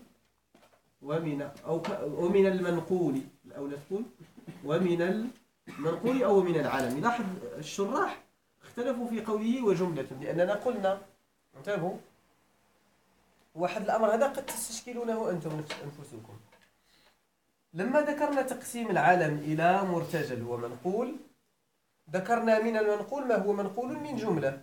ومن المنقول، الأولى تقول ومن المنقول أو من العالم. لاحظ الشراح اختلفوا في قوله وجملة، لأننا قلنا انتبهوا واحد الأمر هذا قد تستشكلونه أنتم أنفسكم. لما ذكرنا تقسيم العالم إلى مرتجل ومنقول ذكرنا من المنقول ما هو منقول من جملة.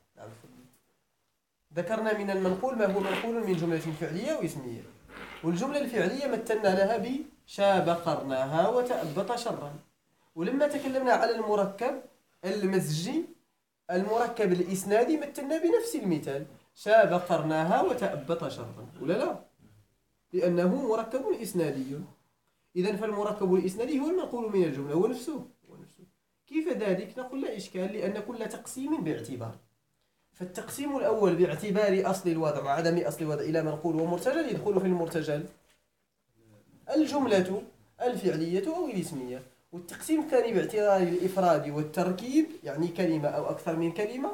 ذكرنا من المنقول ما هو منقول من جملة فعلية واسمية، والجملة الفعلية مثلنا لها بشاب قرناها وتأبط شرا. ولما تكلمنا على المركب المزجي المركب الإسنادي مثلنا بنفس المثال شاب قرناها وتأبط شرا، ولا لا؟ لأنه مركب إسنادي. إذن فالمركب الإسنادي هو المنقول من الجملة، هو نفسه. كيف ذلك؟ نقول لا إشكال، لأن كل تقسيم باعتبار. فالتقسيم الأول باعتبار أصل الوضع وعدم أصل الوضع إلى منقول ومرتجل يدخل في المرتجل الجملة الفعلية أو الاسمية. والتقسيم الثاني باعتبار الإفراد والتركيب، يعني كلمة أو أكثر من كلمة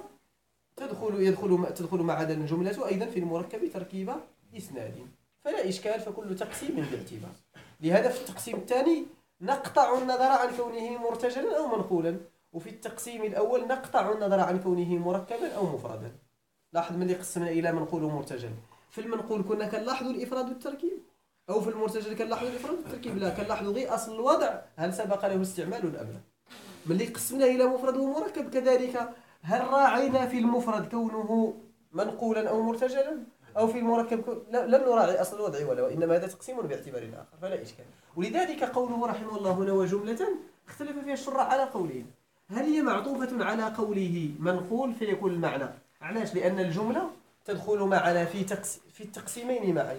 تدخل مع عدد الجملة أيضا في المركب تركيب إسناد. فلا إشكال، فكل تقسيم باعتبار. لهذا في التقسيم الثاني نقطع النظر عن كونه مرتجلا أو منقولا، وفي التقسيم الأول نقطع النظر عن كونه مركبا أو مفردا. لاحظ من اللي قسمنا إلى منقول ومرتجل. في المنقول كنا كنلاحظ الإفراد والتركيب، أو في المرتجل كنلاحظ الإفراد والتركيب، لا كنلاحظ غير أصل الوضع هل سبق له استعمال أم لا. من اللي قسمنا إلى مفرد ومركب كذلك هل راعينا في المفرد كونه منقولا أو مرتجلا، أو في المركب لم نراعي أصل الوضع ولا، وإنما هذا تقسيم باعتبار آخر فلا إشكال. ولذلك قوله رحمه الله هنا وجملة اختلف فيها الشراح على قولين، هل هي معطوفة على قوله منقول فيكون المعنى؟ علاش؟ لأن الجملة تدخل معنا في التقسيمين معا.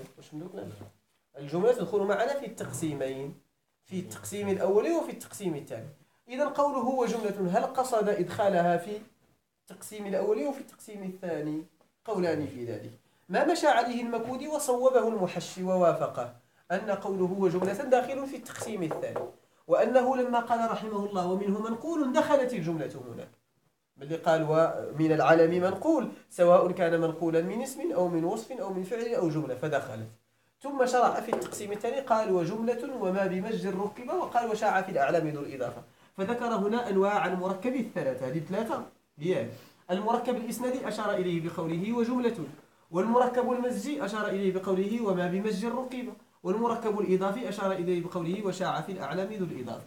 الجملة تدخل معنا في التقسيمين، في التقسيم الأول وفي التقسيم الثاني. إذا قوله وجملة هل قصد إدخالها في التقسيم الأول وفي التقسيم الثاني؟ قولان في ذلك. ما مشى عليه المكودي وصوبه المحشي ووافقه أن قوله وجملة داخل في التقسيم الثاني، وأنه لما قال رحمه الله ومنه منقول دخلت الجملة هنا، باللي قال ومن العلم منقول سواء كان منقولا من اسم أو من وصف أو من فعل أو جملة فدخلت. ثم شرع في التقسيم الثاني قال وجملة وما بمجد ركب، وقال وشاع في الأعلام ذو الإضافة. فذكر هنا أنواع المركب الثلاثة، هذه ثلاثة ديال. المركب الإسنادي أشار إليه بقوله وجملة، والمركب المزجي أشار إليه بقوله وما بمجد ركب، والمركب الإضافي أشار إليه بقوله وشاع في الأعلام ذو الإضافة.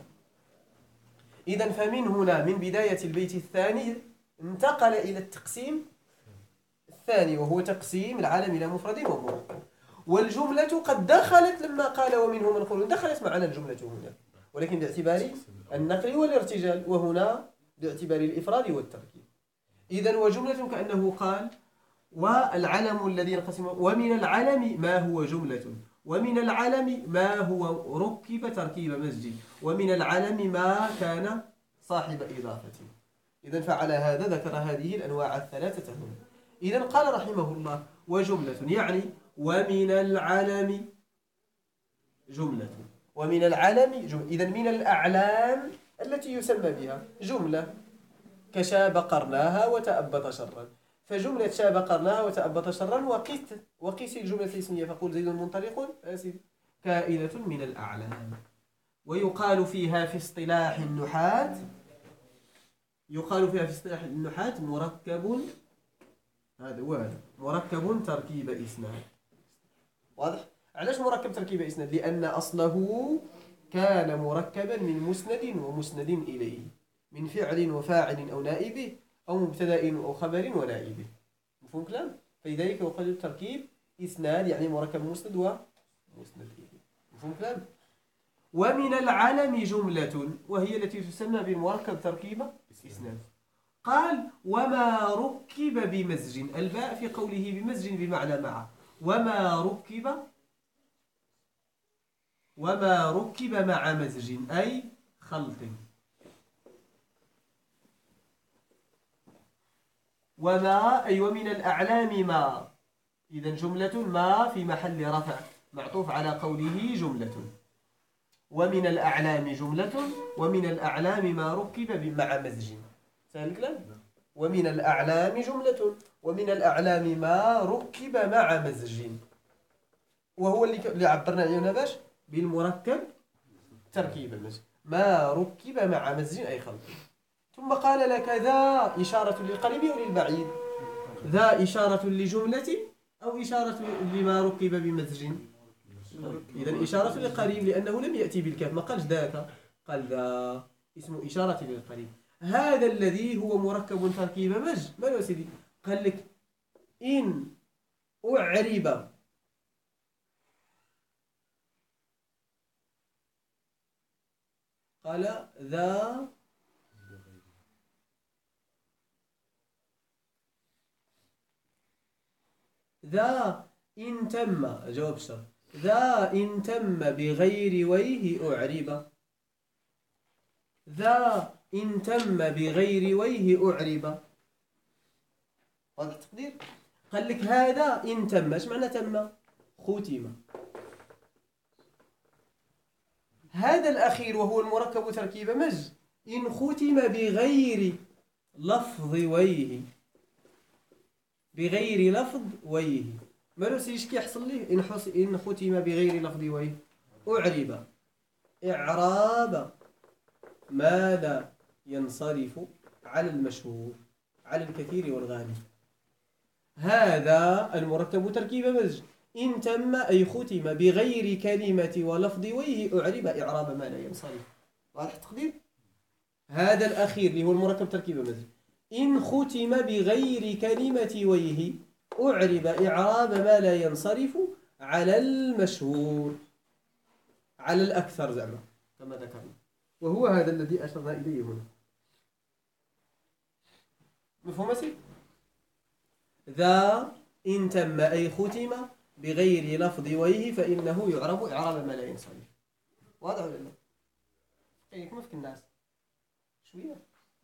إذن فمن هنا من بداية البيت الثاني انتقل إلى التقسيم الثاني، وهو تقسيم العالم إلى مفرد ومركب. والجملة قد دخلت لما قال ومنه منقول دخلت معنا الجملة هنا، ولكن باعتبار النقل والارتجال، وهنا باعتبار الإفراد والتركيب. إذن وجملة كأنه قال والعلم الذي ينقسم، ومن العلم ما هو جملة، ومن العلم ما هو ركب تركيب مسجد، ومن العلم ما كان صاحب إضافة. إذن فعلى هذا ذكر هذه الأنواع الثلاثة هنا. إذن قال رحمه الله وجملة يعني ومن العلم جملة، ومن العلم جملة. إذن من الأعلام التي يسمى بها جملة كشاب قرناها وتأبط شرا، فجملة شاب قرناها وتأبط شرا وقيس الجملة الاسمية فقول زيد منطلق كائنة من الأعلام. ويقال فيها في اصطلاح النحاة مركب، هذا هو هذا مركب تركيب إسناد. واضح؟ علاش مركب تركيب إسناد؟ لأن أصله كان مركبا من مسند ومسند إليه، من فعل وفاعل أو نائبه، أو مبتدأ أو خبر ونائبه. مفهوم كلام؟ فلذلك يقال تركيب إسناد يعني مركب مسند ومسند إليه. مفهوم كلام؟ ومن العلم جملة وهي التي تسمى بمركب تركيب إسناد. قال وما ركب بمزج، الباء في قوله بمزج بمعنى مع، وما ركب مع مزج أي خلط. وما أي ومن الأعلام ما، إذن جملة ما في محل رفع معطوف على قوله جملة. ومن الأعلام جملة، ومن الأعلام ما ركب مع مزج. سهل الكلام؟ ومن الأعلام جملة، ومن الأعلام ما ركب مع مزج، وهو اللي عبرنا عليه باش بالمركب تركيب المزج، ما ركب مع مزج أي خلط. ثم قال لك ذا إشارة للقريب أو للبعيد؟ ذا إشارة لجملة أو إشارة لما ركب بمزج؟ إذا إشارة للقريب لأنه لم يأتي بالكاف، ما قالش ذاك، قال ذا اسم إشارة للقريب. هذا الذي هو مركب تركيب مزج ما هو سيدي؟ قال لك إن أعرب قال ذا إن تم، جواب الشرط، ذا إن تم بغير ويه أعرب، ذا إن تم بغير ويه أعرب. واضح التقدير؟ قال لك هذا إن تم، ايش معنى تم؟ ختم. هذا الأخير وهو المركب تركيب مزج إن ختم بغير لفظ ويه، بغير لفظ ويه، ما نسيش كي يحصل ليه إن ختم بغير لفظ ويه أعرب إعراب ماذا ينصرف على المشهور على الكثير والغالب. هذا المركب تركيب مزج إن تم أي ختم بغير كلمة ولفظ ويه أعرب إعراب ما لا ينصرف. واضح التقدير؟ هذا الأخير اللي هو المركب تركيب مزج إن ختم بغير كلمة ويه أعرب إعراب ما لا ينصرف على المشهور، على الأكثر زعما كما ذكرنا، وهو هذا الذي أشرنا إليه هنا. مفهوم سيد؟ ذا إن تم أي ختم بغير لفظ ويه فإنه يعرب إعراب ما لا ينصرف. واضح ولا لا؟ أي كما في الناس شوية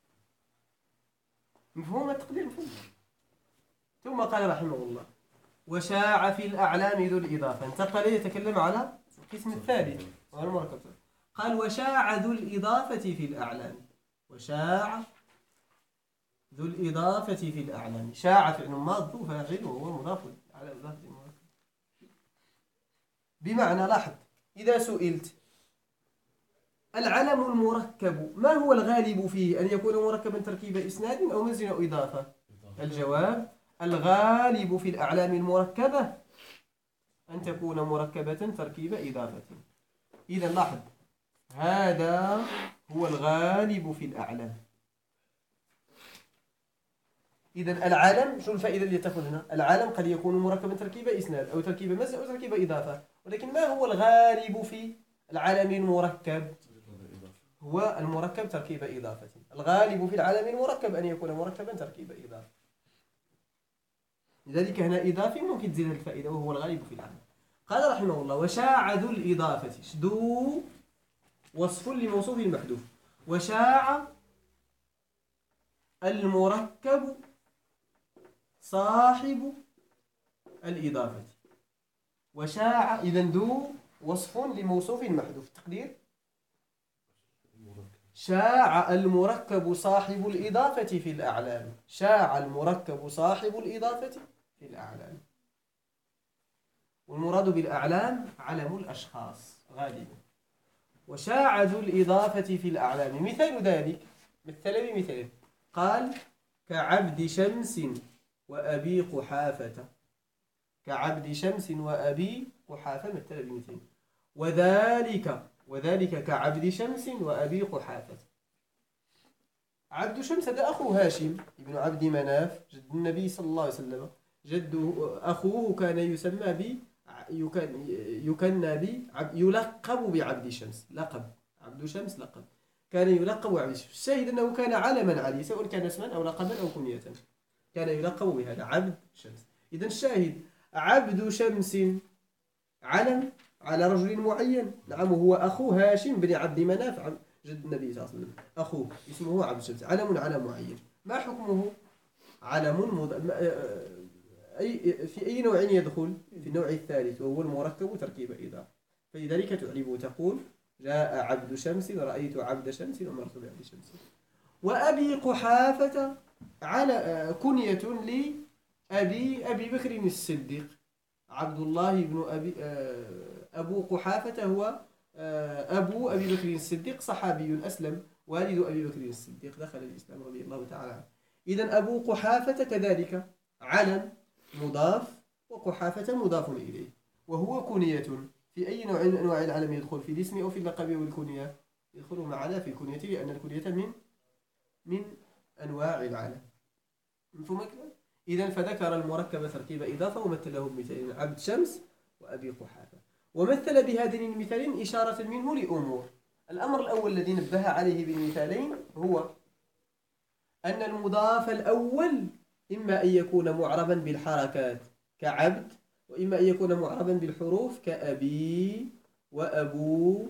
مفهوم التقدير؟ مفهوم. ثم قال رحمه الله وشاع في الأعلام ذو الإضافة، انتقل يتكلم على القسم الثالث وهو المركب. قال وشاع ذو الإضافة في الأعلام، وشاع ذو الإضافة في الأعلام. شاع فعل ماض ذو فاعل وهو مضاف على إضافة المركب. بمعنى لاحظ إذا سئلت العلم المركب ما هو الغالب فيه، أن يكون مركبا تركيب إسناد أو مزج أو إضافة؟ الجواب الغالب في الأعلام المركبة أن تكون مركبة تركيب إضافة. إذا لاحظ هذا هو الغالب في الأعلام. إذا العالم شو الفائدة اللي تأخذ هنا؟ العالم قد يكون مركبا تركيب إسناد أو تركيب مزج أو تركيب إضافة، ولكن ما هو الغالب في العالم المركب؟ هو المركب تركيب إضافة. الغالب في العالم المركب أن يكون مركبا تركيب إضافة. لذلك هنا إضافي ممكن تزيد الفائدة وهو الغالب في العالم. قال رحمه الله وشاع ذو الإضافة، ذو وصف لموصوف المحذوف، وشاع المركب صاحب الإضافة. وشاع إذن ذو وصف لموصوف محذوف، تقدير شاع المركب صاحب الإضافة في الأعلام. شاع المركب صاحب الإضافة في الأعلام. والمراد بالأعلام علم الأشخاص غالبا، وشاع ذو الإضافة في الأعلام. مثال ذلك مثل بمثال، قال كعبد شمس وأبي قحافة. كعبد شمس وأبي قحافة مثل بمثال. وذلك كعبد شمس وأبي قحافة. عبد شمس هذا أخو هاشم ابن عبد مناف جد النبي صلى الله عليه وسلم. جده أخوه كان يسمى يلقب بعبد شمس. لقب عبد شمس لقب، كان يلقب بعبد شمس. الشاهد أنه كان علما عليه، سواء كان اسما أو لقبا أو كنية، كان يلقب بهذا عبد شمس. إذن الشاهد عبد شمس علم على رجل معين. نعم، هو أخو هاشم بن عبد مناف جد النبي صلى الله عليه وسلم. أخوه اسمه عبد شمس، علم على معين. ما حكمه؟ علم في أي نوع يدخل؟ في النوع الثالث، وهو المركب تركيب إضافة. فلذلك تعرب تقول جاء عبد شمس، رأيت عبد شمس، ومرت بعبد شمس. وأبي قحافة على كنية لأبي بكر الصديق. عبد الله بن أبو قحافة هو أبو أبي بكر الصديق، صحابي أسلم، والد أبي بكر الصديق دخل الإسلام رضي الله تعالى عنه. إذن أبو قحافة كذلك علم مضاف، وقحافة مضاف إليه، وهو كنية. في أي نوع من أنواع العلم يدخل؟ في الاسم أو في اللقب والكنية؟ يدخل معنا في الكنية، لأن الكنية من أنواع العلم. مفهوم كده؟ إذن فذكر المركب تركيب إضافة ومثله بمثالين عبد شمس وأبي قحافة. ومثل بهذين المثالين إشارة منه لأمور. الأمر الأول الذي نبه عليه بالمثالين هو أن المضاف الأول إما أن يكون معربا بالحركات كعبد، وإما أن يكون معربا بالحروف كأبي وأبو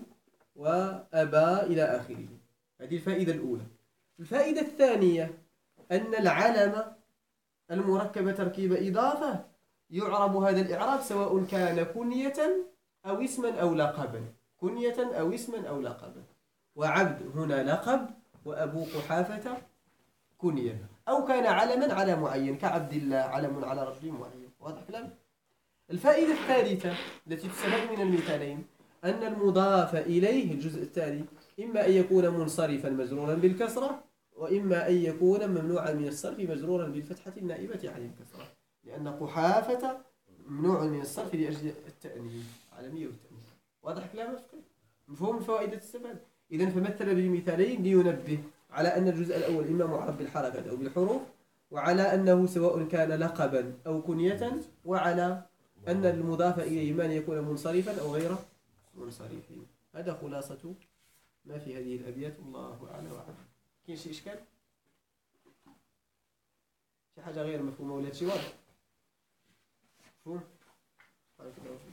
وأبا إلى آخره. هذه الفائدة الأولى. الفائدة الثانية أن العلم المركب تركيب إضافة يعرب هذا الإعراب سواء كان كنية أو اسما أو لقبا. كنية أو اسما أو لقبا. وعبد هنا لقب، وأبو قحافة كنية، أو كان علما على معين كعبد الله علم على رجل معين. واضح كلام؟ الفائدة الثالثة التي تستفاد من المثالين أن المضاف إليه الجزء التالي إما أن يكون منصرفا مجرورا بالكسرة، وإما أن يكون ممنوعا من الصرف مجرورا بالفتحة النائبة عن الكسرة، لأن قحافة ممنوع من الصرف لأجل التأنيث، عالمية والتأنيث. واضح كلام؟ مفهوم الفوائد تستفاد؟ إذن فمثل بالمثالين لينبه على أن الجزء الأول إما معرب بالحركات أو بالحروف، وعلى أنه سواء كان لقبا أو كنية، وعلى أن المضاف إليه ما يكون منصرفا أو غير منصرف. هذا خلاصة ما في هذه الأبيات، الله أعلى وأعلم. كاين شي إشكال؟ شي حاجة غير مفهومة ولا شي واضح؟ مفهوم؟